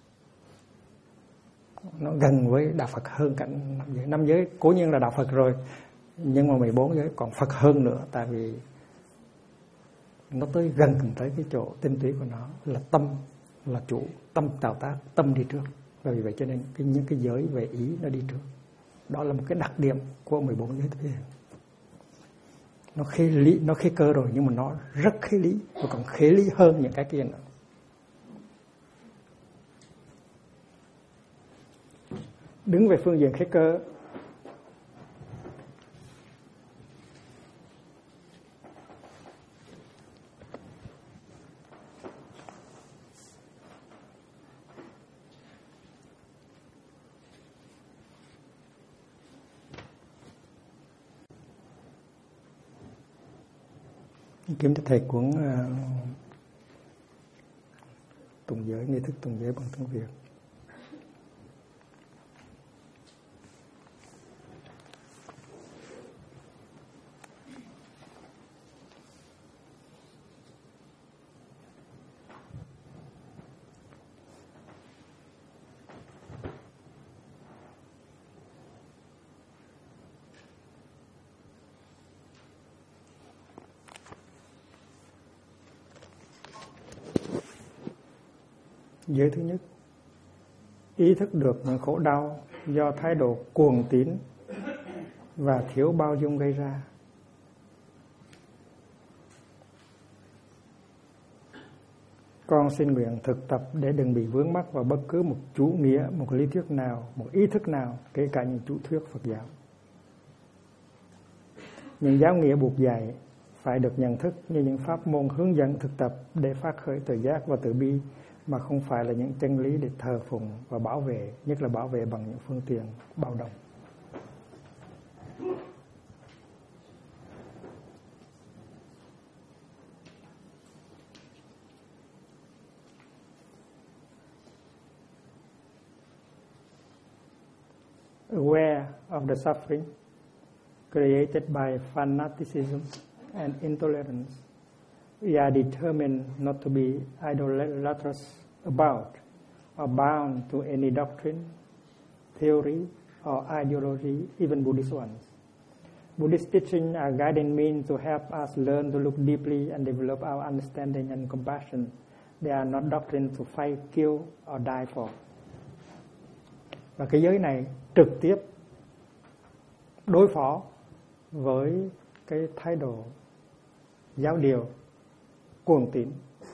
Nó gần với đạo Phật hơn cả 5 giới. 5 giới cố nhiên là đạo Phật rồi, nhưng mà 14 giới còn Phật hơn nữa, tại vì nó gần tới cái chỗ tinh túy của nó là tâm là chủ, tâm tạo tác, tâm đi trước. Và vì vậy cho nên những cái giới về ý nó đi trước. Đó là một cái đặc điểm của 14 giới tiếp hiện. Nó khế cơ rồi, nhưng mà nó rất khế lý, và còn khế lý hơn những cái kia nữa. Đứng về phương diện khế cơ, kiếm cho thầy cuốn tụng giới, nghi thức tụng giới bằng tiếng Việt. Giới thứ nhất, ý thức được những khổ đau do thái độ cuồng tín và thiếu bao dung gây ra. Con xin nguyện thực tập để đừng bị vướng mắc vào bất cứ một chủ nghĩa, một lý thuyết nào, một ý thức nào, kể cả những chủ thuyết Phật giáo. Những giáo nghĩa buộc dạy phải được nhận thức như những pháp môn hướng dẫn thực tập để phát khởi tự giác và từ bi, mà không phải là những chân lý để thờ phụng và bảo vệ, nhất là bảo vệ bằng những phương tiện bạo động. Aware of the suffering created by fanaticism and intolerance, we are determined not to be idolatrous about or bound to any doctrine, theory, or ideology, even Buddhist ones. Buddhist teachings are guiding means to help us learn to look deeply and develop our understanding and compassion. They are not doctrines to fight, kill, or die for. Và cái giới này trực tiếp đối phó với cái thái độ giáo điều cuồng tín.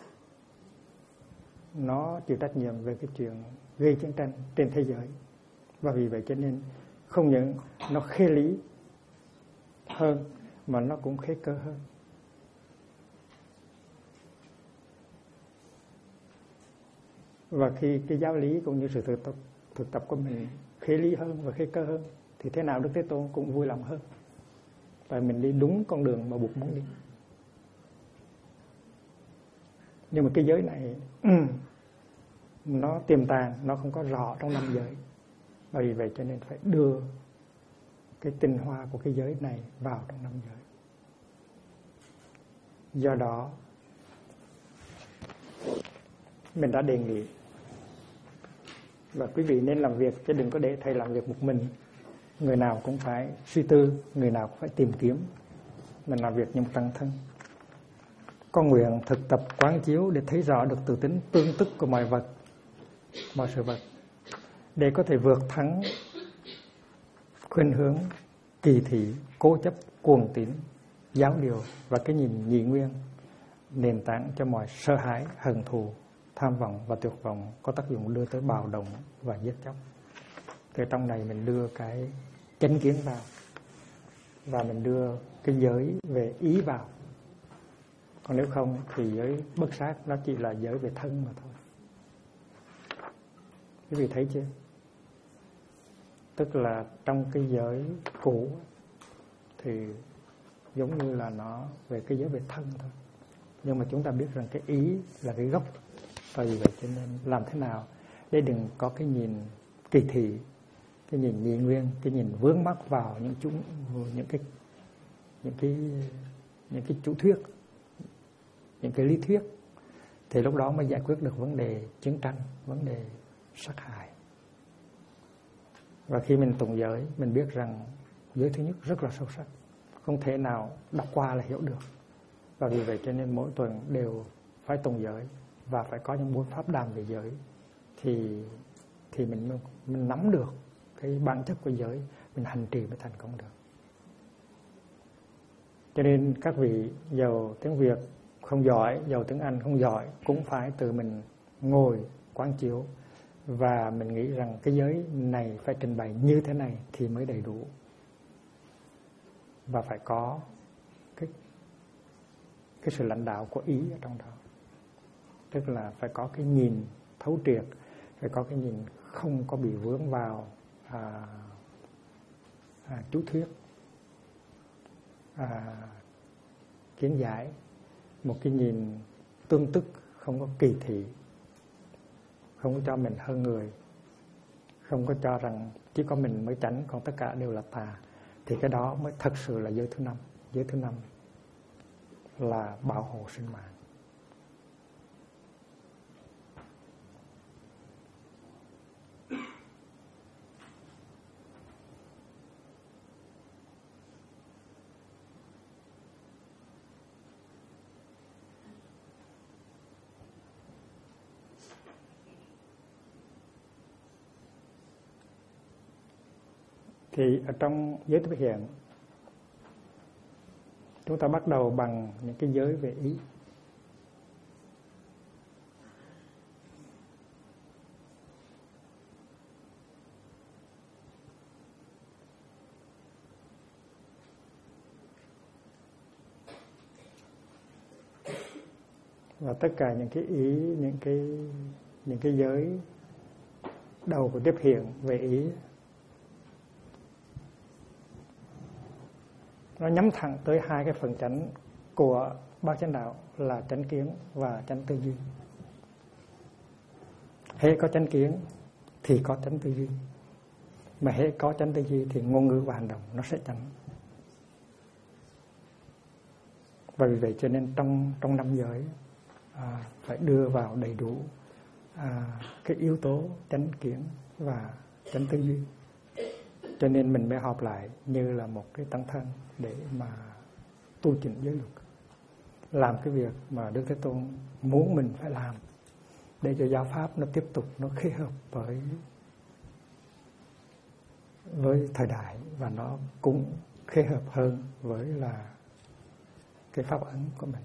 Nó chịu trách nhiệm về cái chuyện gây chiến tranh trên thế giới. Và vì vậy cho nên không những nó khế lý hơn mà nó cũng khế cơ hơn. Và khi cái giáo lý cũng như sự thực tập của mình khế lý hơn và khế cơ hơn thì thế nào Đức Thế Tôn cũng vui lòng hơn. Tại mình đi đúng con đường mà Bụt muốn đi. Nhưng mà cái giới này nó tiềm tàng, nó không có rõ trong 5 giới. Và vì vậy cho nên phải đưa cái tinh hoa của cái giới này vào trong 5 giới. Do đó mình đã đề nghị và quý vị nên làm việc chứ đừng có để thầy làm việc một mình. Người nào cũng phải suy tư, người nào cũng phải tìm kiếm. Mình làm việc như một tăng thân. Con nguyện thực tập quán chiếu để thấy rõ được tự tính tương tức của mọi vật, mọi sự vật, để có thể vượt thắng khuynh hướng kỳ thị, cố chấp, cuồng tín, giáo điều và cái nhìn nhị nguyên, nền tảng cho mọi sợ hãi, hận thù, tham vọng và tuyệt vọng, có tác dụng đưa tới bạo động và giết chóc. Từ trong này mình đưa cái chánh kiến vào, và mình đưa cái giới về ý vào. Còn nếu không thì giới bất sát nó chỉ là giới về thân mà thôi. Quý vị thấy chưa? Tức là trong cái giới cũ thì giống như là nó về cái giới về thân thôi. Nhưng mà chúng ta biết rằng cái ý là cái gốc. Và vì vậy cho nên làm thế nào để đừng có cái nhìn kỳ thị, cái nhìn nhị nguyên, cái nhìn vướng mắc vào những cái chủ thuyết, những cái lý thuyết, thì lúc đó mới giải quyết được vấn đề chiến tranh, vấn đề sát hại. Và khi mình tụng giới, mình biết rằng giới thứ nhất rất là sâu sắc, không thể nào đọc qua là hiểu được. Và vì vậy cho nên mỗi tuần đều phải tụng giới và phải có những buổi pháp đàm về giới, thì mình nắm được cái bản chất của giới, mình hành trì mới thành công được. Cho nên các vị giàu tiếng Việt không giỏi, giàu tiếng Anh không giỏi, cũng phải tự mình ngồi quán chiếu và mình nghĩ rằng cái giới này phải trình bày như thế này thì mới đầy đủ, và phải có cái sự lãnh đạo của ý ở trong đó. Tức là phải có cái nhìn thấu triệt, phải có cái nhìn không có bị vướng vào chú thuyết, kiến giải, một cái nhìn tương tức, không có kỳ thị, không có cho mình hơn người, không có cho rằng chỉ có mình mới chánh còn tất cả đều là tà. Thì cái đó mới thật sự là giới thứ năm. Giới thứ năm là bảo hộ sinh mạng. Thì ở trong giới tiếp hiện, chúng ta bắt đầu bằng những cái giới về ý. Và tất cả những cái ý, những cái giới đầu của tiếp hiện về ý, nó nhắm thẳng tới hai cái phần chánh của bát chánh đạo là chánh kiến và chánh tư duy. Hễ có chánh kiến thì có chánh tư duy, mà hễ có chánh tư duy thì ngôn ngữ và hành động nó sẽ chánh. Và vì vậy cho nên trong năm giới phải đưa vào đầy đủ cái yếu tố chánh kiến và chánh tư duy. Cho nên mình mới họp lại như là một cái tăng thân để mà tu chỉnh giới luật, làm cái việc mà Đức Thế Tôn muốn mình phải làm, để cho giáo pháp nó tiếp tục nó khế hợp với thời đại, và nó cũng khế hợp hơn với là cái pháp ấn của mình.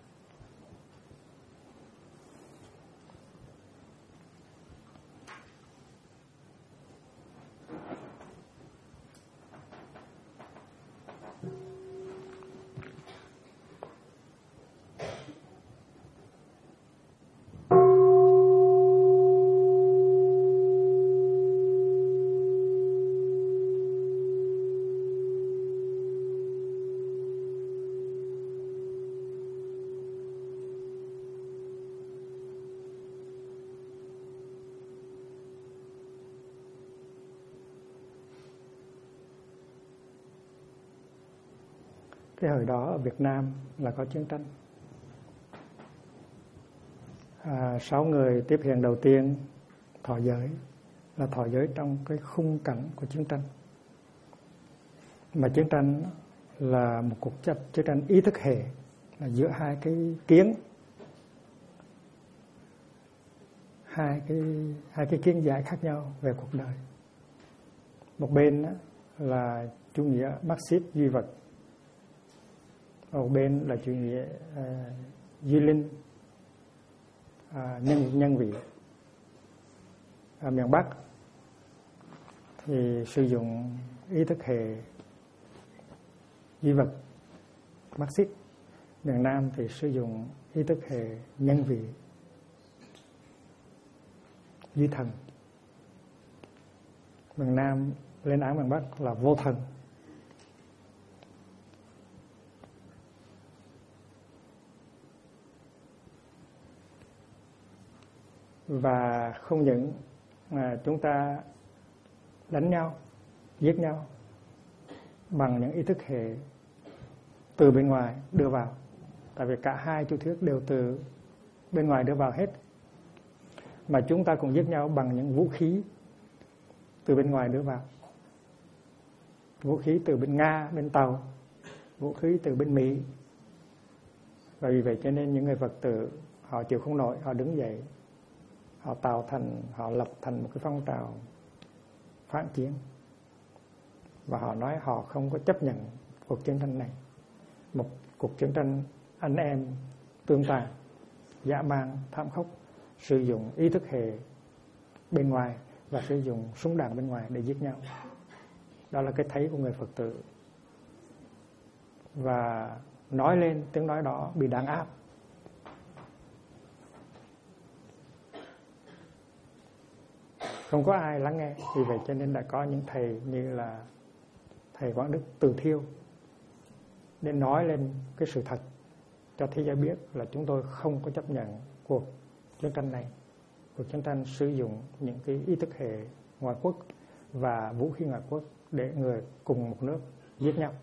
Cái hồi đó ở Việt Nam là có chiến tranh. 6 người tiếp hiện đầu tiên thọ giới là thọ giới trong cái khung cảnh của chiến tranh. Mà chiến tranh là một cuộc chiến tranh ý thức hệ, là giữa hai cái kiến, hai cái kiến giải khác nhau về cuộc đời. Một bên là chủ nghĩa Marxist duy vật, một bên là chủ nghĩa duy linh, nhân vị. Ở miền Bắc thì sử dụng ý thức hệ duy vật Marxist, miền Nam thì sử dụng ý thức hệ nhân vị duy thần. Miền Nam lên án miền Bắc là vô thần. Và không những mà chúng ta đánh nhau, giết nhau bằng những ý thức hệ từ bên ngoài đưa vào. Tại vì cả hai chủ thuyết đều từ bên ngoài đưa vào hết. Mà chúng ta cũng giết nhau bằng những vũ khí từ bên ngoài đưa vào. Vũ khí từ bên Nga, bên Tàu, vũ khí từ bên Mỹ. Và vì vậy cho nên những người Phật tử họ chịu không nổi, họ đứng dậy, họ lập thành một cái phong trào phản chiến. Và họ nói họ không có chấp nhận cuộc chiến tranh này, một cuộc chiến tranh anh em tương tàn, dã man, thảm khốc, sử dụng ý thức hệ bên ngoài và sử dụng súng đạn bên ngoài để giết nhau. Đó là cái thấy của người Phật tử. Và nói lên tiếng nói đó bị đàn áp. Không có ai lắng nghe. Vì vậy cho nên đã có những thầy như là thầy Quảng Đức Từ Thiêu để nói lên cái sự thật cho thế giới biết là chúng tôi không có chấp nhận cuộc chiến tranh này. Cuộc chiến tranh sử dụng những cái ý thức hệ ngoại quốc và vũ khí ngoại quốc để người cùng một nước giết nhau.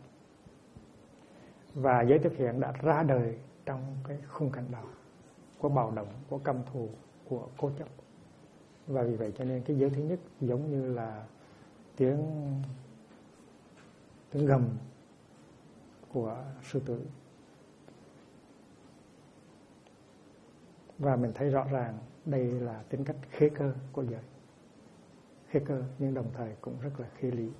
Và giới thực hiện đã ra đời trong cái khung cảnh đó, của bạo động, của căm thù, của cố chấp. Và vì vậy cho nên cái giới thứ nhất giống như là tiếng gầm của sư tử. Và mình thấy rõ ràng đây là tính cách khế cơ của giới. Khế cơ nhưng đồng thời cũng rất là khế lý.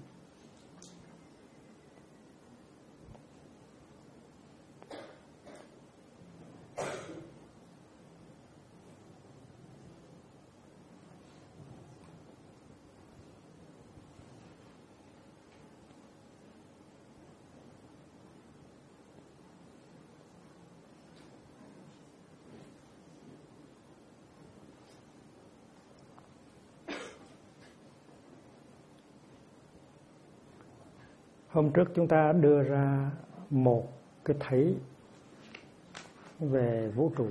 Hôm trước chúng ta đưa ra một cái thấy về vũ trụ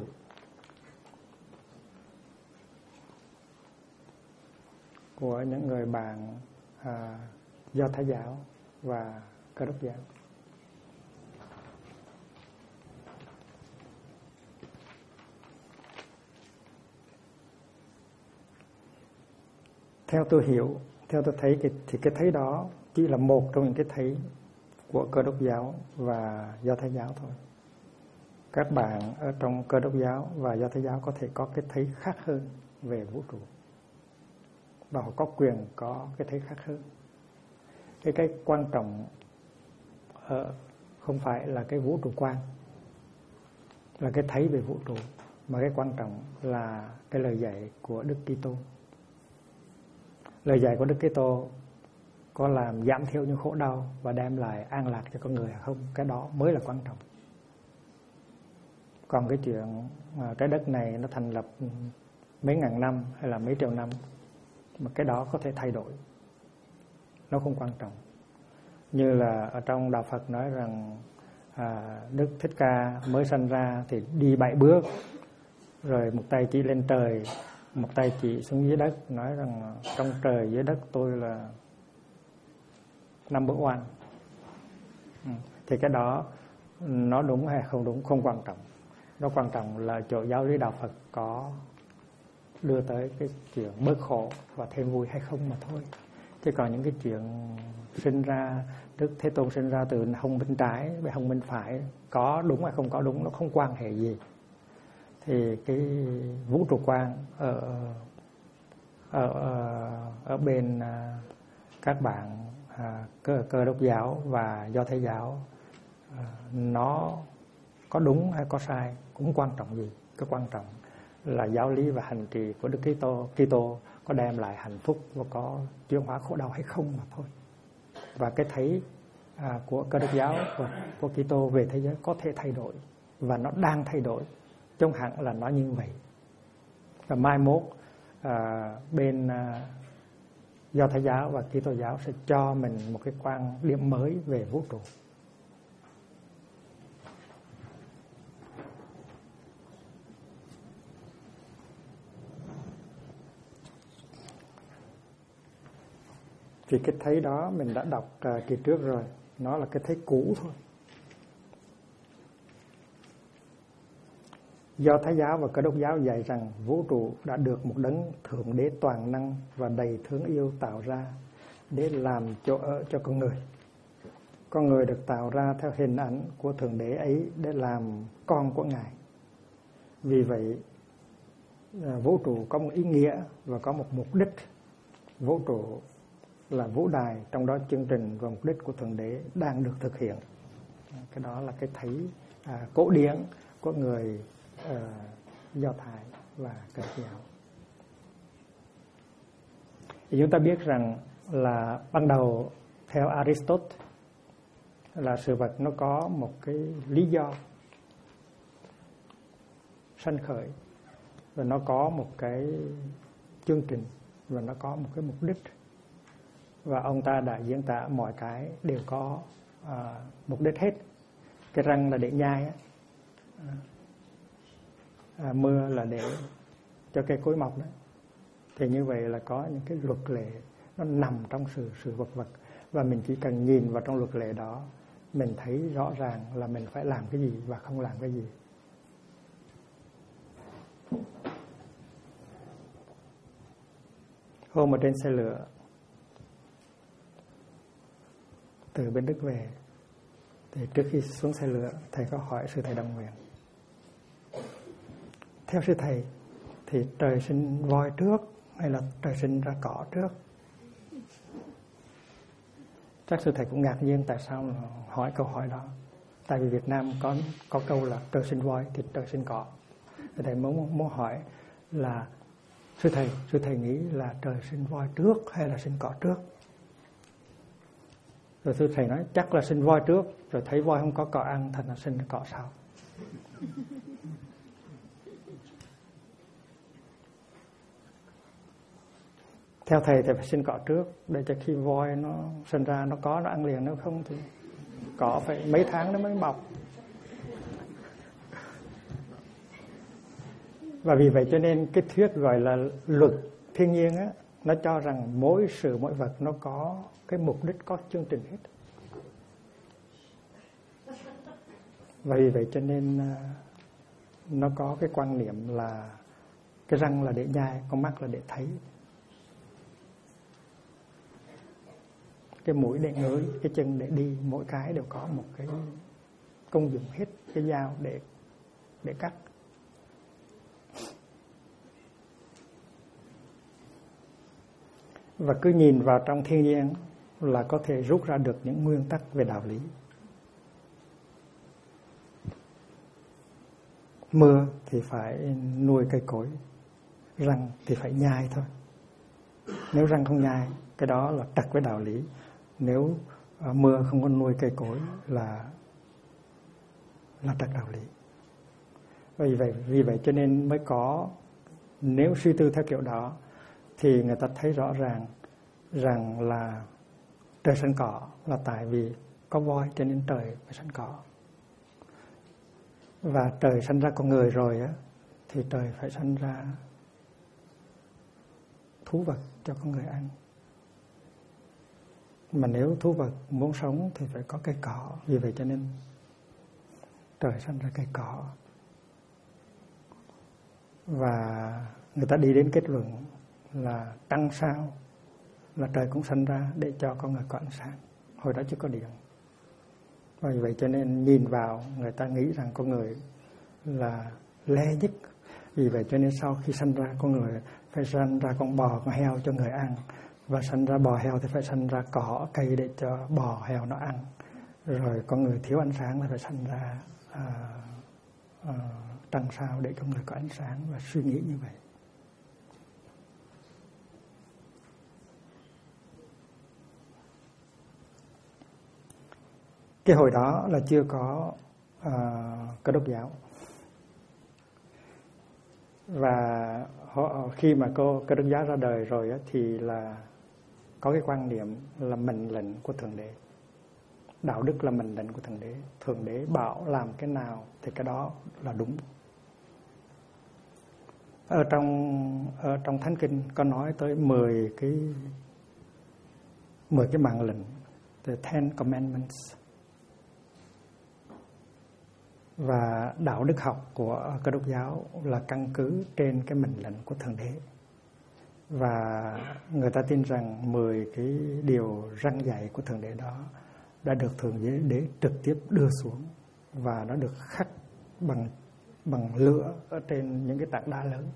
của những người bạn Do Thái giáo và Cơ đốc giáo. Theo tôi hiểu, theo tôi thấy thì cái thấy đó chỉ là một trong những cái thấy của Cơ đốc giáo và Do Thái giáo thôi. Các bạn ở trong Cơ đốc giáo và Do Thái giáo có thể có cái thấy khác hơn về vũ trụ, và họ có quyền có cái thấy khác hơn. Cái quan trọng không phải là cái vũ trụ quan, là cái thấy về vũ trụ, mà cái quan trọng là cái lời dạy của Đức Kitô. Lời dạy của Đức Kitô có làm giảm thiểu những khổ đau và đem lại an lạc cho con người hay không? Cái đó mới là quan trọng. Còn cái chuyện trái đất này nó thành lập mấy ngàn năm hay là mấy triệu năm, mà cái đó có thể thay đổi, nó không quan trọng. Như là ở trong Đạo Phật nói rằng Đức Thích Ca mới sanh ra thì đi 7 bước, rồi một tay chỉ lên trời, một tay chỉ xuống dưới đất, nói rằng trong trời dưới đất tôi là 5 bước oan. Thì cái đó nó đúng hay không đúng không quan trọng. Nó quan trọng là chỗ giáo lý Đạo Phật có đưa tới cái chuyện bớt khổ và thêm vui hay không mà thôi. Chứ còn những cái chuyện sinh ra, Đức Thế Tôn sinh ra từ hông bên trái về hông bên phải, có đúng hay không có đúng, nó không quan hệ gì. Thì cái vũ trụ quan ở bên các bạn Cơ Đốc giáo và Do Thái giáo, nó có đúng hay có sai cũng quan trọng gì. Cái quan trọng là giáo lý và hành trì của Đức Kitô có đem lại hạnh phúc và có chuyển hóa khổ đau hay không mà thôi. Và cái thấy của Cơ Đốc giáo và của Kitô về thế giới có thể thay đổi, và nó đang thay đổi, trong hẳn là nó như vậy. Và mai mốt bên Do Thái giáo và Kitô giáo sẽ cho mình một cái quan điểm mới về vũ trụ. Vì cái thấy đó mình đã đọc kỳ trước rồi, nó là cái thấy cũ thôi. Do Thái giáo và Cơ Đốc giáo dạy rằng vũ trụ đã được một đấng thượng đế toàn năng và đầy thương yêu tạo ra để làm chỗ ở cho con người. Con người được tạo ra theo hình ảnh của thượng đế ấy để làm con của Ngài. Vì vậy, vũ trụ có một ý nghĩa và có một mục đích. Vũ trụ là vũ đài, trong đó chương trình và mục đích của thượng đế đang được thực hiện. Cái đó là cái thấy cổ điển của người Do Thái và Cơ Đốc giáo. Thì chúng ta biết rằng là ban đầu theo Aristotle là sự vật nó có một cái lý do sanh khởi, và nó có một cái chương trình, và nó có một cái mục đích. Và ông ta đã diễn tả mọi cái đều có mục đích hết. Cái răng là để nhai, mưa là để cho cây cối mọc đó. Thì như vậy là có những cái luật lệ nó nằm trong sự vật vật, và mình chỉ cần nhìn vào trong luật lệ đó, mình thấy rõ ràng là mình phải làm cái gì và không làm cái gì. Hôm ở trên xe lửa từ bên Đức về, thì trước khi xuống xe lửa, thầy có hỏi sư thầy Đồng Nguyện: theo sư thầy thì trời sinh voi trước hay là trời sinh ra cỏ trước? Chắc sư thầy cũng ngạc nhiên tại sao hỏi câu hỏi đó. Tại vì Việt Nam có câu là trời sinh voi thì trời sinh cỏ. Thì thầy muốn hỏi là sư thầy nghĩ là trời sinh voi trước hay là sinh cỏ trước? Rồi sư thầy nói chắc là sinh voi trước, rồi thấy voi không có cỏ ăn thành là sinh cỏ sau. Theo thầy thì phải sinh cỏ trước, để cho khi voi nó sinh ra nó ăn liền, nếu không thì cỏ phải mấy tháng nó mới mọc. Và vì vậy cho nên cái thuyết gọi là luật thiên nhiên á, nó cho rằng mỗi sự mỗi vật nó có cái mục đích, có chương trình hết. Và vì vậy cho nên nó có cái quan niệm là cái răng là để nhai, con mắt là để thấy, cái mũi để ngửi, cái chân để đi, mỗi cái đều có một cái công dụng hết. Cái dao để cắt. Và cứ nhìn vào trong thiên nhiên là có thể rút ra được những nguyên tắc về đạo lý. Mưa thì phải nuôi cây cối, răng thì phải nhai thôi. Nếu răng không nhai, cái đó là trật với đạo lý. Nếu mưa không có nuôi cây cối là trật đạo lý. Vì vậy cho nên mới có, nếu suy tư theo kiểu đó thì người ta thấy rõ ràng rằng là trời sinh cỏ là tại vì có voi cho nên trời phải sinh cỏ. Và trời sinh ra con người rồi á, thì trời phải sinh ra thú vật cho con người ăn. Mà nếu thú vật muốn sống thì phải có cây cỏ. Vì vậy cho nên trời sinh ra cây cỏ. Và người ta đi đến kết luận là trăng sao là trời cũng sanh ra để cho con người có ánh sáng. Hồi đó chưa có điện. Vì vậy cho nên nhìn vào người ta nghĩ rằng con người là le nhất. Vì vậy cho nên sau khi sanh ra con người phải sanh ra con bò con heo cho người ăn, và sanh ra bò heo thì phải sanh ra cỏ cây để cho bò heo nó ăn. Rồi con người thiếu ánh sáng thì phải sanh ra trăng sao để con người có ánh sáng, và suy nghĩ như vậy. Cái hồi đó là chưa có Cơ đốc giáo. Và khi mà Cơ đốc giáo ra đời rồi thì là có cái quan niệm là mệnh lệnh của Thượng Đế. Đạo đức là mệnh lệnh của Thượng Đế. Thượng Đế bảo làm cái nào thì cái đó là đúng. Ở trong Thánh Kinh có nói tới 10 cái mạng lệnh, the Ten Commandments. Và đạo đức học của Cơ đốc giáo là căn cứ trên cái mệnh lệnh của Thượng Đế. Và người ta tin rằng 10 cái điều răn dạy của Thượng Đế đó đã được Thượng Đế trực tiếp đưa xuống, và nó được khắc bằng lửa ở trên những cái tảng đá lớn.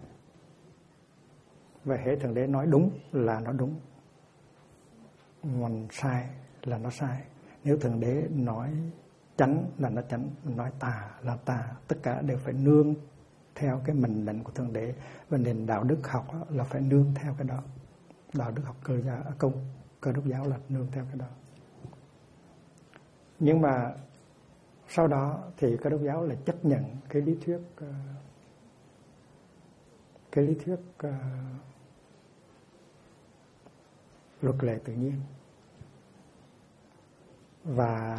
Và hễ Thượng Đế nói đúng là nó đúng, còn sai là nó sai. Nếu Thượng Đế nói chánh là nó chánh, nói tà là tà. Tất cả đều phải nương theo cái mệnh lệnh của Thượng Đế. Và nền đạo đức học là phải nương theo cái đó. Đạo đức học Cơ đốc giáo là nương theo cái đó. Nhưng mà sau đó thì Cơ đốc giáo lại chấp nhận cái lý thuyết luật lệ tự nhiên. Và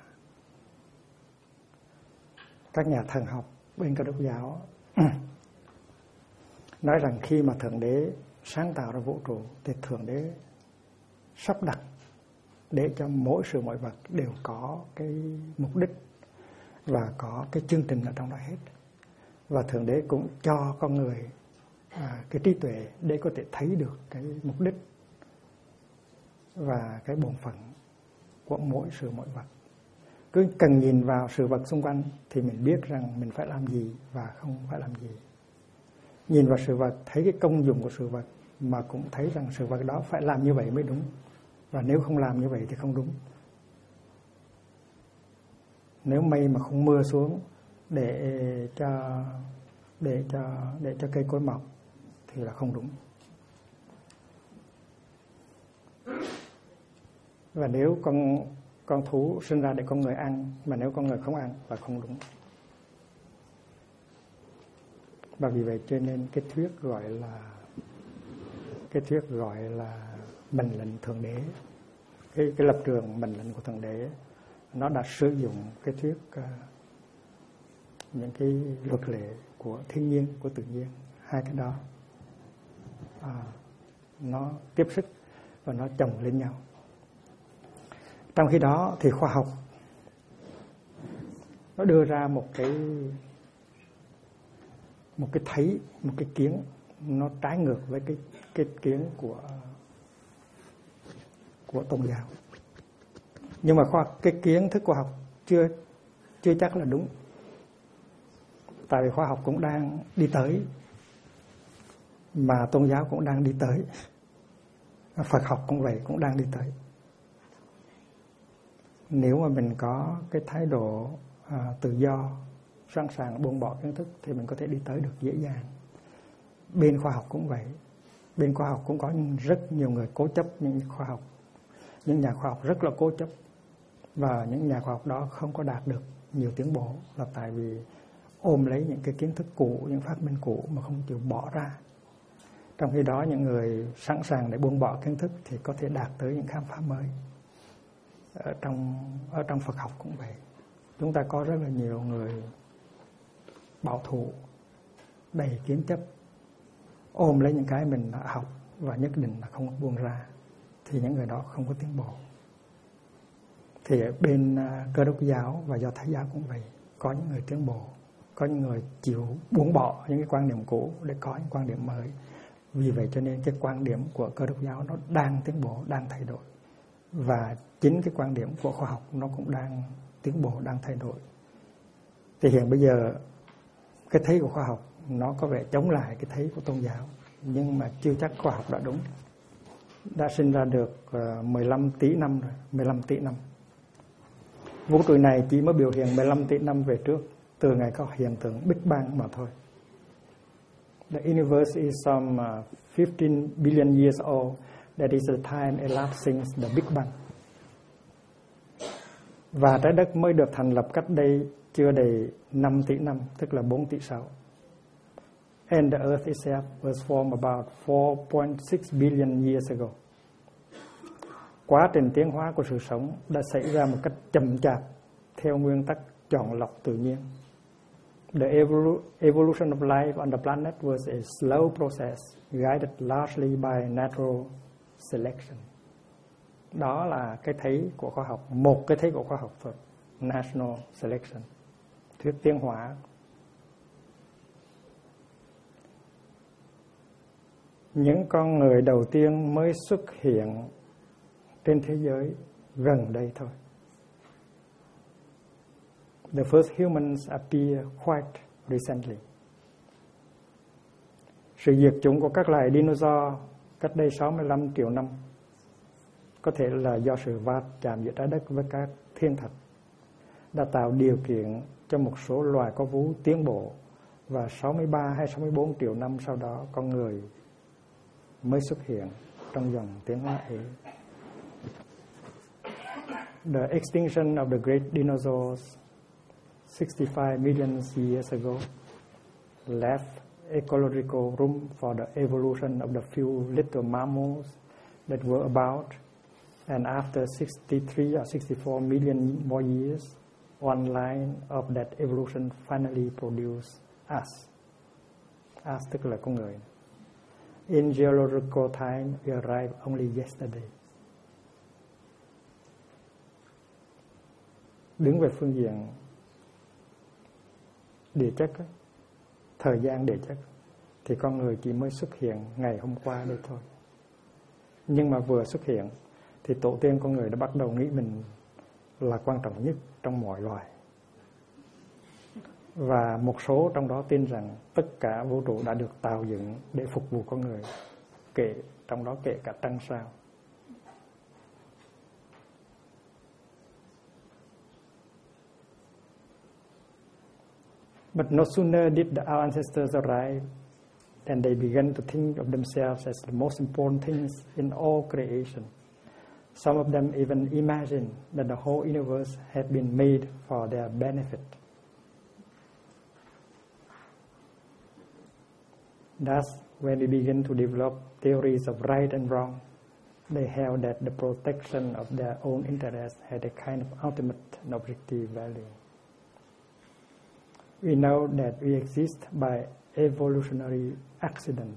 các nhà thần học bên Cơ đốc giáo nói rằng khi mà Thượng Đế sáng tạo ra vũ trụ thì Thượng Đế sắp đặt để cho mỗi sự mọi vật đều có cái mục đích và có cái chương trình ở trong đó hết. Và Thượng Đế cũng cho con người cái trí tuệ để có thể thấy được cái mục đích và cái bổn phận của mỗi sự mọi vật. Cứ cần nhìn vào sự vật xung quanh thì mình biết rằng mình phải làm gì và không phải làm gì. Nhìn vào sự vật, thấy cái công dụng của sự vật, mà cũng thấy rằng sự vật đó phải làm như vậy mới đúng. Và nếu không làm như vậy thì không đúng. Nếu mây mà không mưa xuống để cho cây cối mọc thì là không đúng. Và nếu con thú sinh ra để con người ăn, mà nếu con người không ăn là không đúng. Và vì vậy cho nên cái thuyết gọi là mệnh lệnh Thượng Đế, cái lập trường mệnh lệnh của Thượng Đế, nó đã sử dụng cái thuyết những cái luật lệ của thiên nhiên, của tự nhiên. Hai cái đó nó tiếp sức và nó chồng lên nhau. Trong khi đó thì khoa học nó đưa ra một cái kiến nó trái ngược với cái kiến của tôn giáo. Nhưng mà cái kiến thức khoa học chưa chắc là đúng. Tại vì khoa học cũng đang đi tới, mà tôn giáo cũng đang đi tới, Phật học cũng vậy, cũng đang đi tới. Nếu mà mình có cái thái độ tự do, sẵn sàng buông bỏ kiến thức thì mình có thể đi tới được dễ dàng. Bên khoa học cũng vậy. Bên khoa học cũng có rất nhiều người cố chấp. Những nhà khoa học rất là cố chấp. Và những nhà khoa học đó không có đạt được nhiều tiến bộ là tại vì ôm lấy những cái kiến thức cũ, những phát minh cũ mà không chịu bỏ ra. Trong khi đó những người sẵn sàng để buông bỏ kiến thức thì có thể đạt tới những khám phá mới. Ở trong Phật học cũng vậy. Chúng ta có rất là nhiều người bảo thủ, đầy kiến chấp, ôm lấy những cái mình đã học và nhất định là không buông ra, thì những người đó không có tiến bộ. Thì ở bên Cơ đốc giáo và Do Thái giáo cũng vậy, có những người tiến bộ có những người chịu buông bỏ những cái quan điểm cũ để có những quan điểm mới. Vì vậy cho nên cái quan điểm của Cơ đốc giáo nó đang tiến bộ, đang thay đổi. Và chính cái quan điểm của khoa học nó cũng đang tiến bộ, đang thay đổi. Thì hiện bây giờ cái thấy của khoa học nó có vẻ chống lại cái thấy của tôn giáo, nhưng mà chưa chắc khoa học đã đúng. Đã sinh ra được 15 tỷ năm rồi, 15 tỷ năm. Vũ trụ này chỉ mới biểu hiện 15 tỷ năm về trước, từ ngày có hiện tượng Big Bang mà thôi. The universe is some 15 billion years old. That is the time elapsed since the Big Bang. Và trái đất mới được thành lập cách đây chưa đầy 5 tỷ năm, tức là 4 tỷ 6. And the earth itself was formed about 4.6 billion years ago. Quá trình tiến hóa của sự sống đã xảy ra một cách chậm chạp theo nguyên tắc chọn lọc tự nhiên. The evolution of life on the planet was a slow process guided largely by natural selection. Đó là cái thấy của khoa học, một cái thấy của khoa học thôi, natural selection, thuyết tiến hóa. Những con người đầu tiên mới xuất hiện trên thế giới gần đây thôi. The first humans appear quite recently. Sự diệt chủng của các loài dinosaur cách đây 65 triệu năm có thể là do sự va chạm giữa trái đất với các thiên thạch đã tạo điều kiện cho một số loài có vú tiến bộ, và 63 hay 64 triệu năm sau đó con người mới xuất hiện trong dòng tiến hóa ấy. The extinction of the great dinosaurs 65 million years ago left ecological room for the evolution of the few little mammals that were about, and after 63 or 64 million more years, one line of that evolution finally produced us. Us tức là con người. In geological time, we arrived only yesterday. Đứng về phương diện địa chất, thời gian địa chất, thì con người chỉ mới xuất hiện ngày hôm qua đây thôi. Nhưng mà vừa xuất hiện thì tổ tiên con người đã bắt đầu nghĩ mình là quan trọng nhất trong mọi loài. Và một số trong đó tin rằng tất cả vũ trụ đã được tạo dựng để phục vụ con người, trong đó kể cả trăng sao. But no sooner did our ancestors arrive than they began to think of themselves as the most important things in all creation. Some of them even imagined that the whole universe had been made for their benefit. Thus, when we began to develop theories of right and wrong, they held that the protection of their own interests had a kind of ultimate and objective value. We know that we exist by evolutionary accident.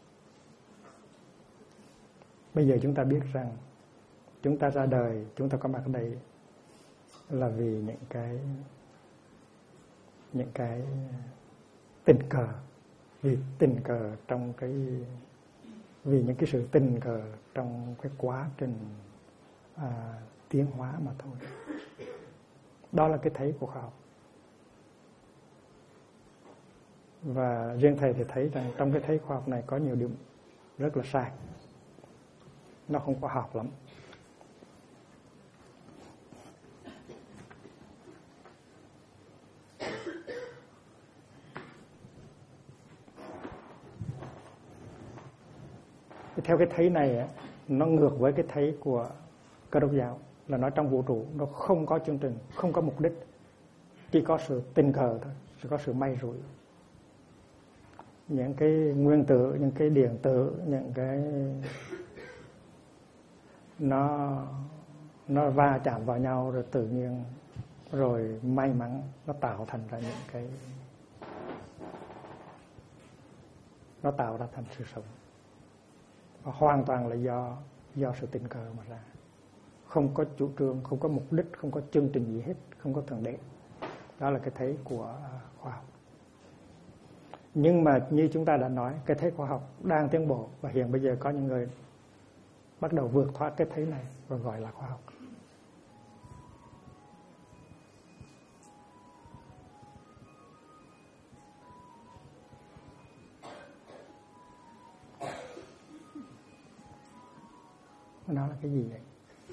Bây giờ chúng ta biết rằng chúng ta ra đời, chúng ta có mặt ở đây là vì những cái tình cờ, vì những cái sự tình cờ trong cái quá trình tiến hóa mà thôi. Đó là cái thấy của khoa học. Và riêng thầy thì thấy rằng trong cái thấy khoa học này có nhiều điểm rất là sai. Nó không khoa học lắm. Theo cái thấy này nó ngược với cái thấy của Cơ đốc giáo, là nói trong vũ trụ nó không có chương trình, không có mục đích, chỉ có sự tình cờ thôi, chỉ có sự may rủi. Những cái nguyên tử, những cái điện tử, những cái nó va chạm vào nhau rồi tự nhiên, rồi may mắn nó tạo thành ra những cái, nó tạo ra thành sự sống. Và hoàn toàn là do sự tình cờ mà ra, không có chủ trương, không có mục đích, không có chương trình gì hết, không có thượng đế. Đó là cái thấy của khoa học. Nhưng mà như chúng ta đã nói, cái thấy khoa học đang tiến bộ, và hiện bây giờ có những người bắt đầu vượt thoát cái thấy này và gọi là khoa học. Nó là cái gì vậy?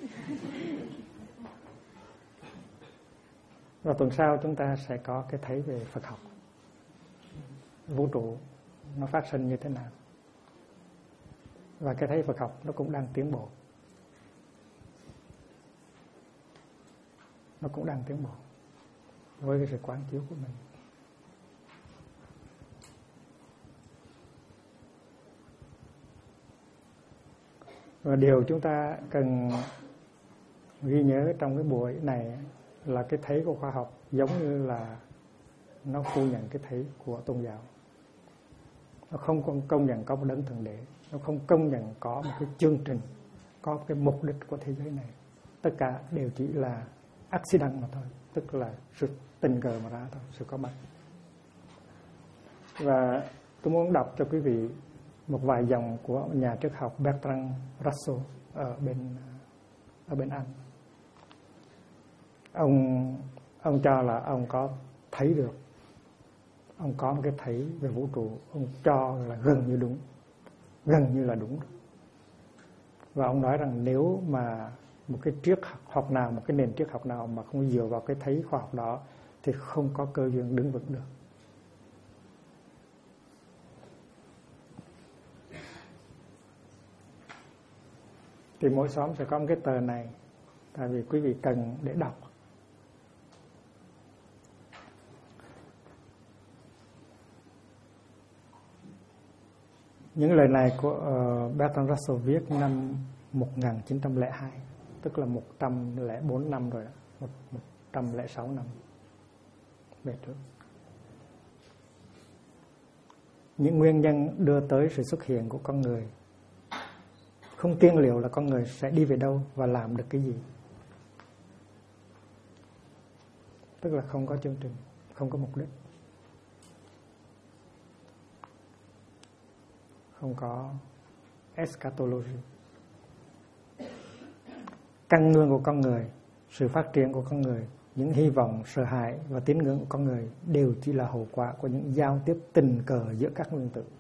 Và tuần sau chúng ta sẽ có cái thấy về Phật học, vũ trụ nó phát sinh như thế nào, và cái thấy Phật học nó cũng đang tiến bộ, nó cũng đang tiến bộ với cái sự quán chiếu của mình. Và điều chúng ta cần ghi nhớ trong cái buổi này là cái thấy của khoa học giống như là nó phủ nhận cái thấy của tôn giáo. Nó không công nhận có một đấng thượng đế, nó không công nhận có một cái chương trình, có cái mục đích của thế giới này. Tất cả đều chỉ là accident mà thôi, tức là sự tình cờ mà ra thôi, sự có mặt. Và tôi muốn đọc cho quý vị một vài dòng của nhà triết học Bertrand Russell ở bên Anh. Ông cho là ông có thấy được, ông có một cái thấy về vũ trụ, ông cho là gần như là đúng. Và ông nói rằng nếu mà một cái triết học nào, một cái nền triết học nào mà không dựa vào cái thấy khoa học đó thì không có cơ duyên đứng vững được. Thì mỗi xóm sẽ có một cái tờ này, tại vì quý vị cần để đọc. Những lời này của Bertrand Russell viết năm 1902, tức là 104 năm rồi đó, 106 năm về trước. Những nguyên nhân đưa tới sự xuất hiện của con người không tiên liệu là con người sẽ đi về đâu và làm được cái gì. Tức là không có chương trình, không có mục đích, không có eschatology. Căn nguyên của con người, sự phát triển của con người, những hy vọng, sợ hãi và tín ngưỡng của con người đều chỉ là hậu quả của những giao tiếp tình cờ giữa các nguyên tử.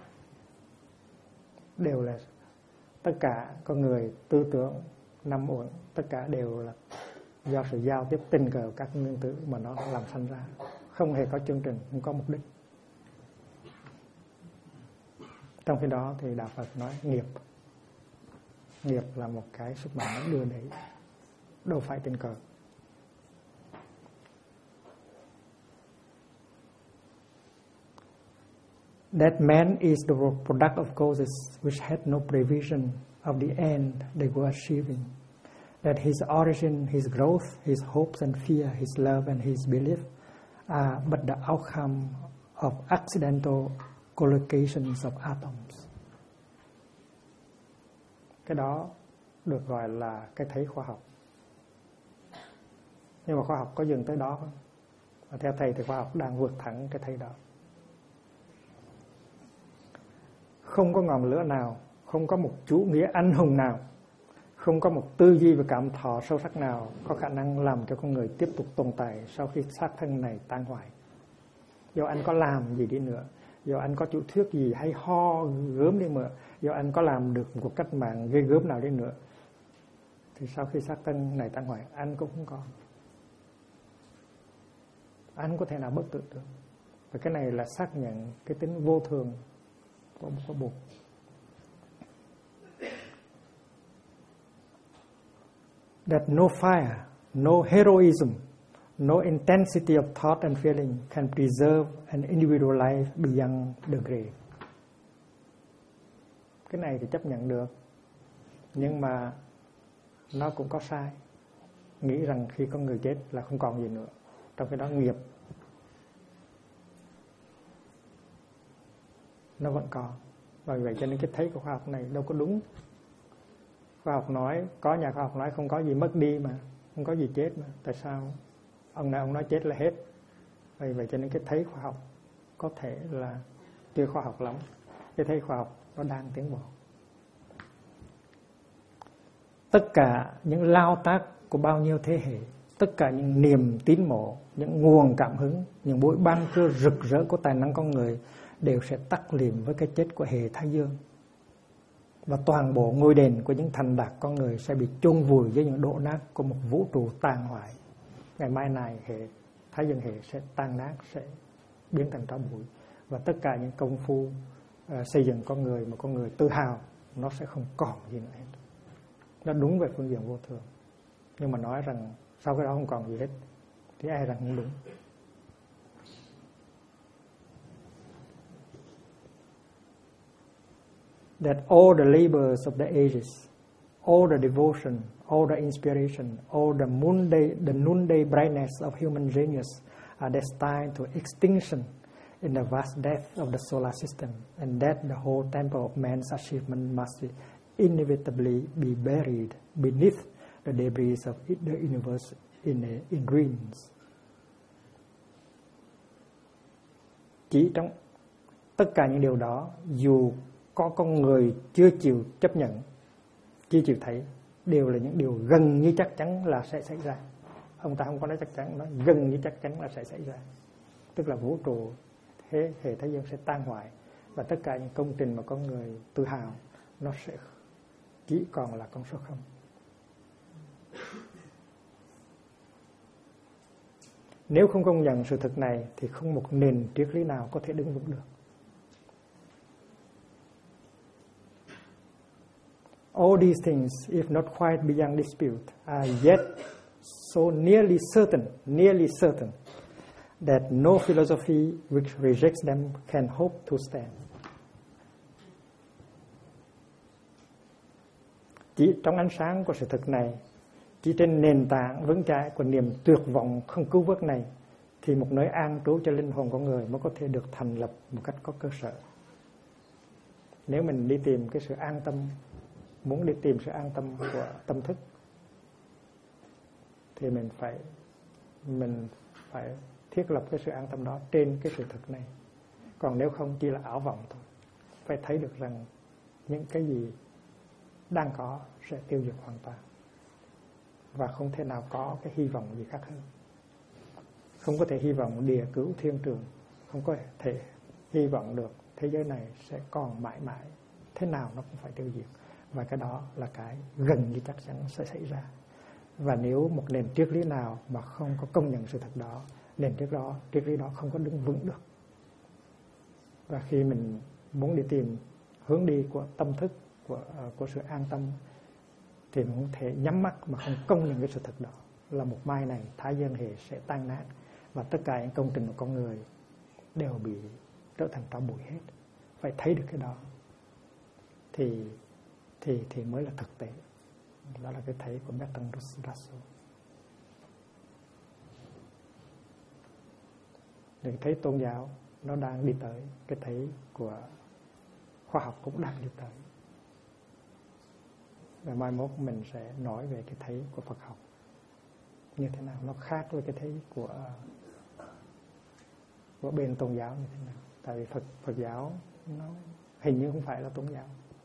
Đều là tất cả con người, tư tưởng, năm uẩn, tất cả đều là do sự giao tiếp tình cờ các nguyên tử mà nó làm sanh ra, không hề có chương trình, không có mục đích. Trong khi đó thì Đạo Phật nói nghiệp là một cái sức mạnh nó đưa đẩy, đâu phải tình cờ. That man is the product of causes which had no prevision of the end they were achieving. That his origin, his growth, his hopes and fear, his love and his belief are but the outcome of accidental collocations of atoms. Cái đó được gọi là cái thấy khoa học. Nhưng mà khoa học có dừng tới đó không? Và theo thầy thì khoa học đang vượt thẳng cái thấy đó. Không có ngọn lửa nào, không có một chủ nghĩa anh hùng nào, không có một tư duy và cảm thọ sâu sắc nào có khả năng làm cho con người tiếp tục tồn tại sau khi xác thân này tan hoại. Dù anh có làm gì đi nữa, dù anh có chủ thuyết gì hay ho gớm đi nữa, dù anh có làm được một cuộc cách mạng ghê gớm nào đi nữa, thì sau khi xác thân này tan hoại, anh cũng không có. Anh không có thể nào bất tử được. Và cái này là xác nhận cái tính vô thường của Bụt. That no fire, no heroism, no intensity of thought and feeling can preserve an individual life beyond the grave. Cái này thì chấp nhận được, nhưng mà nó cũng có sai. Nghĩ rằng khi con người chết là không còn gì nữa. Trong cái đó nghiệp nó vẫn còn. Và vậy cho nên cái thấy của khoa học này đâu có đúng. Khoa học nói, có nhà khoa học nói không có gì mất đi mà, không có gì chết mà. Tại sao ông này ông nói chết là hết? Vậy cho nên cái thấy khoa học có thể là chưa khoa học lắm. Cái thấy khoa học nó đang tiến bộ. Tất cả những lao tác của bao nhiêu thế hệ, tất cả những niềm tín mộ, những nguồn cảm hứng, những buổi ban trưa rực rỡ của tài năng con người đều sẽ tắt liệm với cái chết của hệ Thái Dương. Và toàn bộ ngôi đền của những thành đạt con người sẽ bị chôn vùi với những đổ nát của một vũ trụ tàn hoại. Ngày mai này hệ Thái Dương hệ sẽ tan nát, sẽ biến thành tro bụi. Và tất cả những công phu xây dựng con người mà con người tự hào, nó sẽ không còn gì nữa hết. Nó đúng về phương diện vô thường. Nhưng mà nói rằng sau cái đó không còn gì hết thì ai rằng không đúng. That all the labors of the ages, all the devotion, all the inspiration, all the noonday brightness of human genius are destined to extinction in the vast death of the solar system, and that the whole temple of man's achievement must inevitably be buried beneath the debris of the universe in ruins. Chỉ trong tất cả những điều đó, dù có con người chưa chịu chấp nhận, chưa chịu thấy, đều là những điều gần như chắc chắn là sẽ xảy ra. Ông ta không có nói chắc chắn, nói gần như chắc chắn là sẽ xảy ra. Tức là vũ trụ, hệ Thái Dương sẽ tan hoại, và tất cả những công trình mà con người tự hào, nó sẽ chỉ còn là con số 0. Nếu không công nhận sự thật này thì không một nền triết lý nào có thể đứng vững được. All these things, if not quite beyond dispute, are yet so nearly certain that no philosophy which rejects them can hope to stand. Chỉ trong ánh sáng của sự thật này, chỉ trên nền tảng vững chãi của niềm tuyệt vọng không cứu vớt này, thì một nơi an trú cho linh hồn của người mới có thể được thành lập một cách có cơ sở. Nếu mình đi tìm cái sự an tâm, muốn đi tìm sự an tâm của tâm thức, thì mình phải thiết lập cái sự an tâm đó trên cái sự thực này. Còn nếu không, chỉ là ảo vọng thôi. Phải thấy được rằng những cái gì đang có sẽ tiêu diệt hoàn toàn, và không thể nào có cái hy vọng gì khác hơn. Không có thể hy vọng địa cứu thiên trường, không có thể hy vọng được thế giới này sẽ còn mãi mãi, thế nào nó cũng phải tiêu diệt. Và cái đó là cái gần như chắc chắn sẽ xảy ra. Và nếu một nền triết lý nào mà không có công nhận sự thật đó, nền triết lý đó không có đứng vững được. Và khi mình muốn đi tìm hướng đi của tâm thức, của sự an tâm, thì mình không thể nhắm mắt mà không công nhận cái sự thật đó, là một mai này Thái Dương hệ sẽ tan nát, và tất cả những công trình của con người đều bị trở thành tro bụi hết. Phải thấy được cái đó thì mới là thực tế. Đó là cái thấy của Bertrand Russell. Cái thấy tôn giáo nó đang đi tới, cái thấy của khoa học cũng đang đi tới. Và mai mốt mình sẽ nói về cái thấy của Phật học như thế nào, nó khác với cái thấy của bên tôn giáo như thế nào. Tại vì Phật giáo nó hình như không phải là tôn giáo,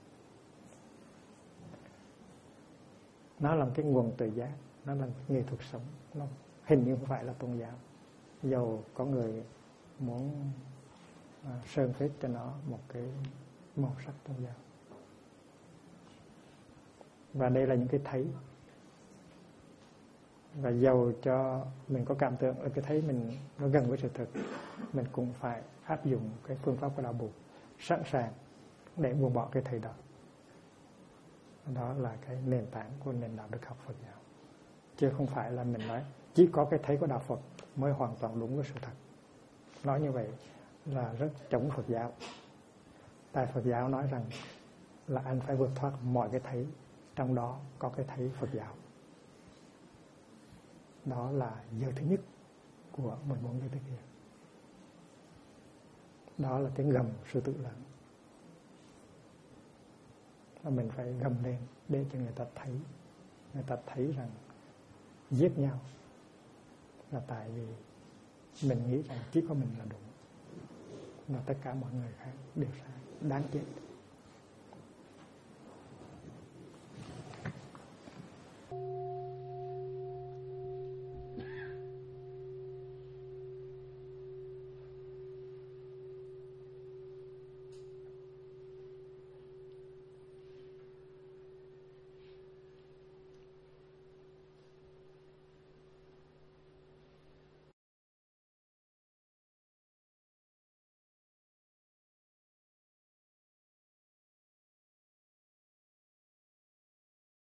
nó là một cái nguồn tự giác, nó là một nghệ thuật sống, nó hình như không phải là tôn giáo. Dầu có người muốn sơn phết cho nó một cái màu sắc tôn giáo. Và đây là những cái thấy. Và dầu cho mình có cảm tưởng ở cái thấy mình nó gần với sự thật, mình cũng phải áp dụng cái phương pháp của đạo Bụt, sẵn sàng để buông bỏ cái thấy đó. Đó là cái nền tảng của nền đạo đức học Phật giáo. Chứ không phải là mình nói chỉ có cái thấy của đạo Phật mới hoàn toàn đúng với sự thật. Nói như vậy là rất chống Phật giáo. Tại Phật giáo nói rằng là anh phải vượt thoát mọi cái thấy, trong đó có cái thấy Phật giáo. Đó là giới thứ nhất của 14 giới thứ kia. Đó là tiếng gầm sư tử lớn. Và mình phải gầm lên để cho người ta thấy rằng giết nhau là tại vì mình nghĩ rằng chỉ có mình là đúng. mà tất cả mọi người khác đều sai, đáng chết.